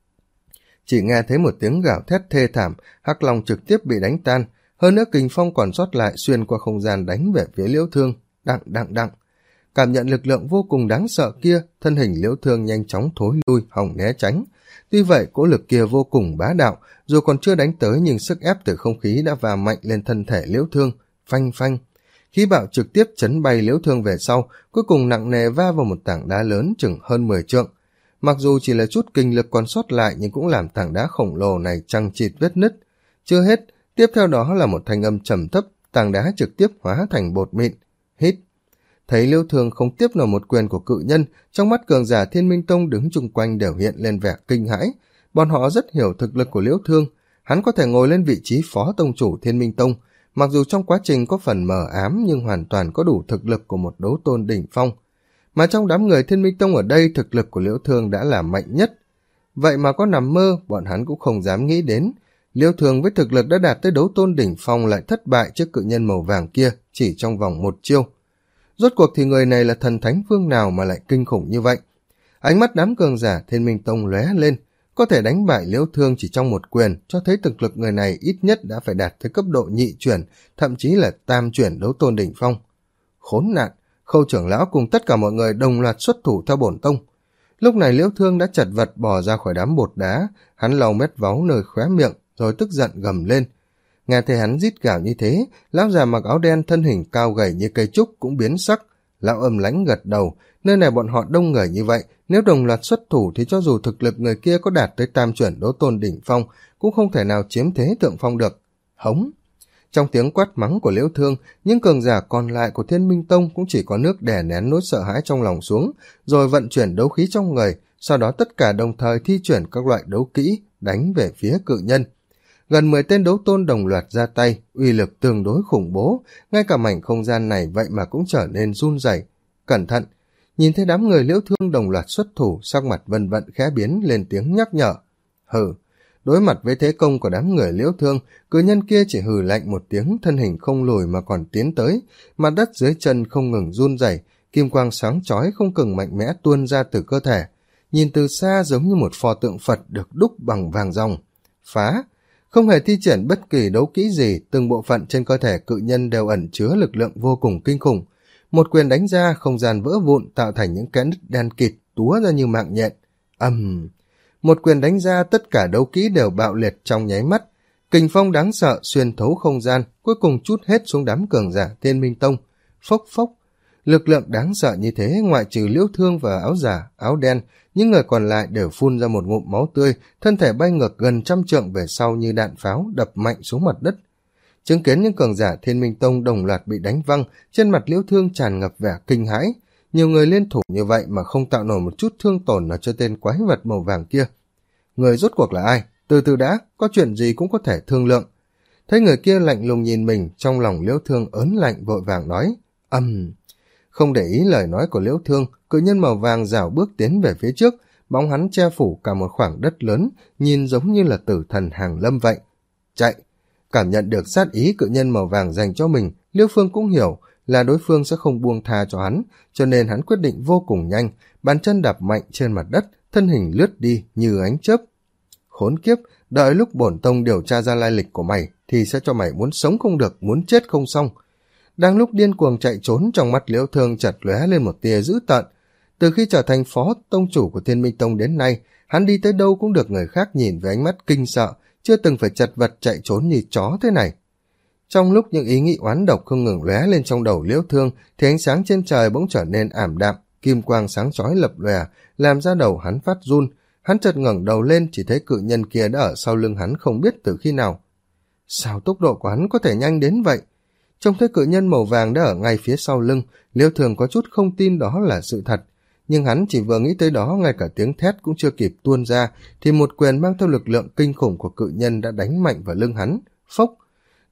Chỉ nghe thấy một tiếng gào thét thê thảm, Hắc Long trực tiếp bị đánh tan, hơn nữa kình phong còn sót lại xuyên qua không gian đánh về phía Liễu Thương, đặng đặng đặng. Cảm nhận lực lượng vô cùng đáng sợ kia, thân hình Liễu Thương nhanh chóng thối lui, hòng né tránh. Tuy vậy, cỗ lực kia vô cùng bá đạo, dù còn chưa đánh tới nhưng sức ép từ không khí đã va mạnh lên thân thể Liễu Thương, phanh phanh. Khí bạo trực tiếp chấn bay Liễu Thương về sau, cuối cùng nặng nề va vào một tảng đá lớn chừng hơn mười trượng. Mặc dù chỉ là chút kinh lực còn sót lại nhưng cũng làm tảng đá khổng lồ này chằng chịt vết nứt. Chưa hết, tiếp theo đó là một thanh âm trầm thấp, tảng đá trực tiếp hóa thành bột mịn. Hít. Thấy Liễu Thương không tiếp nổi một quyền của cự nhân, trong mắt cường giả Thiên Minh Tông đứng chung quanh đều hiện lên vẻ kinh hãi. Bọn họ rất hiểu thực lực của Liễu Thương, hắn có thể ngồi lên vị trí phó tông chủ Thiên Minh Tông, mặc dù trong quá trình có phần mờ ám nhưng hoàn toàn có đủ thực lực của một đấu tôn đỉnh phong. Mà trong đám người Thiên Minh Tông ở đây, thực lực của Liễu Thương đã là mạnh nhất. Vậy mà có nằm mơ, bọn hắn cũng không dám nghĩ đến. Liễu Thương với thực lực đã đạt tới đấu tôn đỉnh phong lại thất bại trước cự nhân màu vàng kia chỉ trong vòng một chiêu. Rốt cuộc thì người này là thần thánh phương nào mà lại kinh khủng như vậy? Ánh mắt đám cường giả Thiên Minh Tông lóe lên, có thể đánh bại Liễu Thương chỉ trong một quyền, cho thấy thực lực người này ít nhất đã phải đạt tới cấp độ nhị chuyển, thậm chí là tam chuyển đấu tôn đỉnh phong. Khốn nạn, Khâu trưởng lão cùng tất cả mọi người đồng loạt xuất thủ theo bổn tông. Lúc này Liễu Thương đã chật vật bò ra khỏi đám bột đá, hắn lau mét váu nơi khóe miệng, rồi tức giận gầm lên. Nghe thấy hắn rít gào như thế, lão già mặc áo đen thân hình cao gầy như cây trúc cũng biến sắc. Lão âm lãnh gật đầu, nơi này bọn họ đông người như vậy, nếu đồng loạt xuất thủ thì cho dù thực lực người kia có đạt tới tam chuẩn đấu tôn đỉnh phong, cũng không thể nào chiếm thế thượng phong được. Hống! Trong tiếng quát mắng của Liễu Thương, những cường giả còn lại của Thiên Minh Tông cũng chỉ có nước đè nén nỗi sợ hãi trong lòng xuống, rồi vận chuyển đấu khí trong người, sau đó tất cả đồng thời thi chuyển các loại đấu kỹ, đánh về phía cự nhân. Gần mười tên đấu tôn đồng loạt ra tay, uy lực tương đối khủng bố, ngay cả mảnh không gian này vậy mà cũng trở nên run rẩy. Cẩn thận! Nhìn thấy đám người Liễu Thương đồng loạt xuất thủ, sắc mặt vân vận khẽ biến lên tiếng nhắc nhở. Hừ! Đối mặt với thế công của đám người Liễu Thương, cự nhân kia chỉ hừ lạnh một tiếng, thân hình không lùi mà còn tiến tới, mặt đất dưới chân không ngừng run rẩy, kim quang sáng chói không ngừng mạnh mẽ tuôn ra từ cơ thể, nhìn từ xa giống như một pho tượng Phật được đúc bằng vàng ròng. Phá! Không hề thi triển bất kỳ đấu kỹ gì, từng bộ phận trên cơ thể cự nhân đều ẩn chứa lực lượng vô cùng kinh khủng. Một quyền đánh ra, không gian vỡ vụn tạo thành những kẽ nứt đen kịt túa ra như mạng nhện. Ầm! Một quyền đánh ra, tất cả đấu kỹ đều bạo liệt trong nháy mắt. Kình phong đáng sợ xuyên thấu không gian, cuối cùng trút hết xuống đám cường giả Thiên Minh Tông. Phốc phốc! Lực lượng đáng sợ như thế, ngoại trừ Liễu Thương và áo giả, áo đen, những người còn lại đều phun ra một ngụm máu tươi, thân thể bay ngược gần trăm trượng về sau như đạn pháo đập mạnh xuống mặt đất. Chứng kiến những cường giả Thiên Minh Tông đồng loạt bị đánh văng, trên mặt Liễu Thương tràn ngập vẻ kinh hãi. Nhiều người liên thủ như vậy mà không tạo nổi một chút thương tổn nào cho tên quái vật màu vàng kia. Người rốt cuộc là ai? Từ từ đã, có chuyện gì cũng có thể thương lượng. Thấy người kia lạnh lùng nhìn mình, trong lòng Liễu Thương ớn lạnh vội vàng nói. Âm! Uhm. Không để ý lời nói của Liễu Thương, cự nhân màu vàng rảo bước tiến về phía trước, bóng hắn che phủ cả một khoảng đất lớn, nhìn giống như là tử thần hàng lâm vậy. Chạy! Cảm nhận được sát ý cự nhân màu vàng dành cho mình, Liễu Phương cũng hiểu là đối phương sẽ không buông tha cho hắn, cho nên hắn quyết định vô cùng nhanh, bàn chân đạp mạnh trên mặt đất, thân hình lướt đi như ánh chớp. Khốn kiếp, đợi lúc bổn tông điều tra ra lai lịch của mày, thì sẽ cho mày muốn sống không được, muốn chết không xong. Đang lúc điên cuồng chạy trốn, trong mắt Liễu Thương chợt lóe lên một tia dữ tợn. Từ khi trở thành phó tông chủ của Thiên Minh Tông đến nay, hắn đi tới đâu cũng được người khác nhìn với ánh mắt kinh sợ, chưa từng phải chật vật chạy trốn như chó thế này. Trong lúc những ý nghĩ oán độc không ngừng lóe lên trong đầu Liễu Thương, thì ánh sáng trên trời bỗng trở nên ảm đạm, kim quang sáng chói lập lòe, làm ra đầu hắn phát run. Hắn chợt ngẩng đầu lên, chỉ thấy cự nhân kia đã ở sau lưng hắn không biết từ khi nào. Sao tốc độ của hắn có thể nhanh đến vậy? Trông thấy cự nhân màu vàng đã ở ngay phía sau lưng, Liễu Thương có chút không tin đó là sự thật. Nhưng hắn chỉ vừa nghĩ tới đó, ngay cả tiếng thét cũng chưa kịp tuôn ra, thì một quyền mang theo lực lượng kinh khủng của cự nhân đã đánh mạnh vào lưng hắn. Phốc!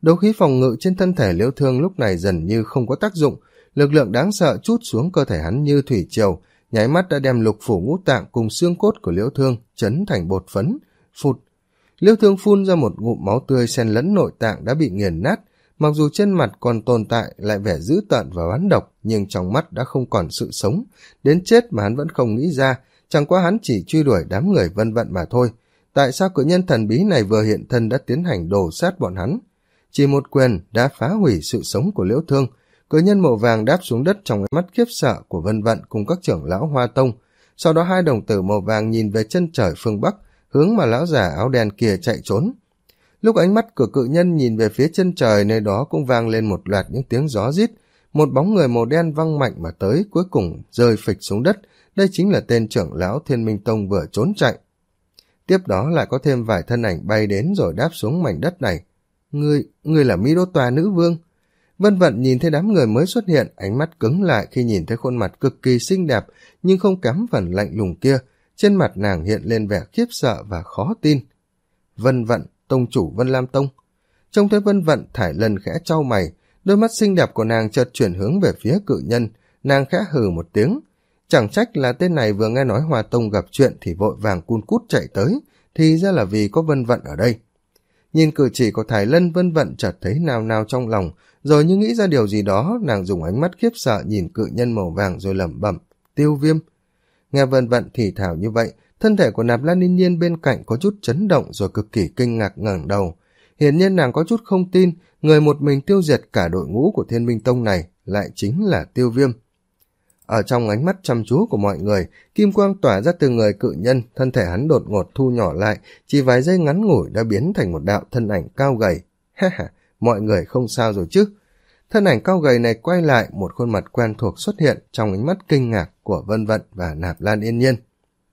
Đấu khí phòng ngự trên thân thể Liễu Thương lúc này dần như không có tác dụng, lực lượng đáng sợ trút xuống cơ thể hắn như thủy triều, nháy mắt đã đem lục phủ ngũ tạng cùng xương cốt của Liễu Thương chấn thành bột phấn. Phụt! Liễu Thương phun ra một ngụm máu tươi xen lẫn nội tạng đã bị nghiền nát, mặc dù trên mặt còn tồn tại lại vẻ dữ tợn và oán độc, nhưng trong mắt đã không còn sự sống, đến chết mà hắn vẫn không nghĩ ra, chẳng qua hắn chỉ truy đuổi đám người Vân Vận mà thôi. Tại sao cự nhân thần bí này vừa hiện thân đã tiến hành đổ sát bọn hắn? Chỉ một quyền đã phá hủy sự sống của Liễu Thương. Cự nhân màu vàng đáp xuống đất trong ánh mắt khiếp sợ của Vân Vận cùng các trưởng lão Hoa Tông. Sau đó hai đồng tử màu vàng nhìn về chân trời phương Bắc, hướng mà lão già áo đen kia chạy trốn. Lúc ánh mắt của cự nhân nhìn về phía chân trời, nơi đó cũng vang lên một loạt những tiếng gió rít. Một bóng người màu đen văng mạnh mà tới, cuối cùng rơi phịch xuống đất. Đây chính là tên trưởng lão Thiên Minh Tông vừa trốn chạy. Tiếp đó lại có thêm vài thân ảnh bay đến rồi đáp xuống mảnh đất này. Ngươi, ngươi là Mi Đô Tòa nữ vương. Vân Vận nhìn thấy đám người mới xuất hiện, ánh mắt cứng lại khi nhìn thấy khuôn mặt cực kỳ xinh đẹp, nhưng không kém phần lạnh lùng kia. Trên mặt nàng hiện lên vẻ khiếp sợ và khó tin. Vân Vận, tông chủ Vân Lam Tông. Trông thấy Vân Vận, Thải Lân khẽ trao mày, đôi mắt xinh đẹp của nàng chợt chuyển hướng về phía cự nhân, nàng khẽ hừ một tiếng. Chẳng trách là tên này vừa nghe nói Hoa Tông gặp chuyện thì vội vàng cun cút chạy tới, thì ra là vì có Vân Vận ở đây. Nhìn cử chỉ của Thải Lân, Vân Vận chợt thấy nào nào trong lòng, rồi như nghĩ ra điều gì đó, nàng dùng ánh mắt khiếp sợ nhìn cự nhân màu vàng rồi lẩm bẩm, Tiêu Viêm. Nghe Vân Vận thì thào như vậy, thân thể của Nạp Lan Yên Nhiên bên cạnh có chút chấn động rồi cực kỳ kinh ngạc ngẩng đầu. Hiển nhiên nàng có chút không tin, người một mình tiêu diệt cả đội ngũ của Thiên Minh Tông này lại chính là Tiêu Viêm. Ở trong ánh mắt chăm chú của mọi người, kim quang tỏa ra từ người cự nhân, thân thể hắn đột ngột thu nhỏ lại, chỉ vài giây ngắn ngủi đã biến thành một đạo thân ảnh cao gầy. Ha ha, mọi người không sao rồi chứ? Thân ảnh cao gầy này quay lại, một khuôn mặt quen thuộc xuất hiện trong ánh mắt kinh ngạc của Vân Vận và Nạp Lan Yên Nhiên.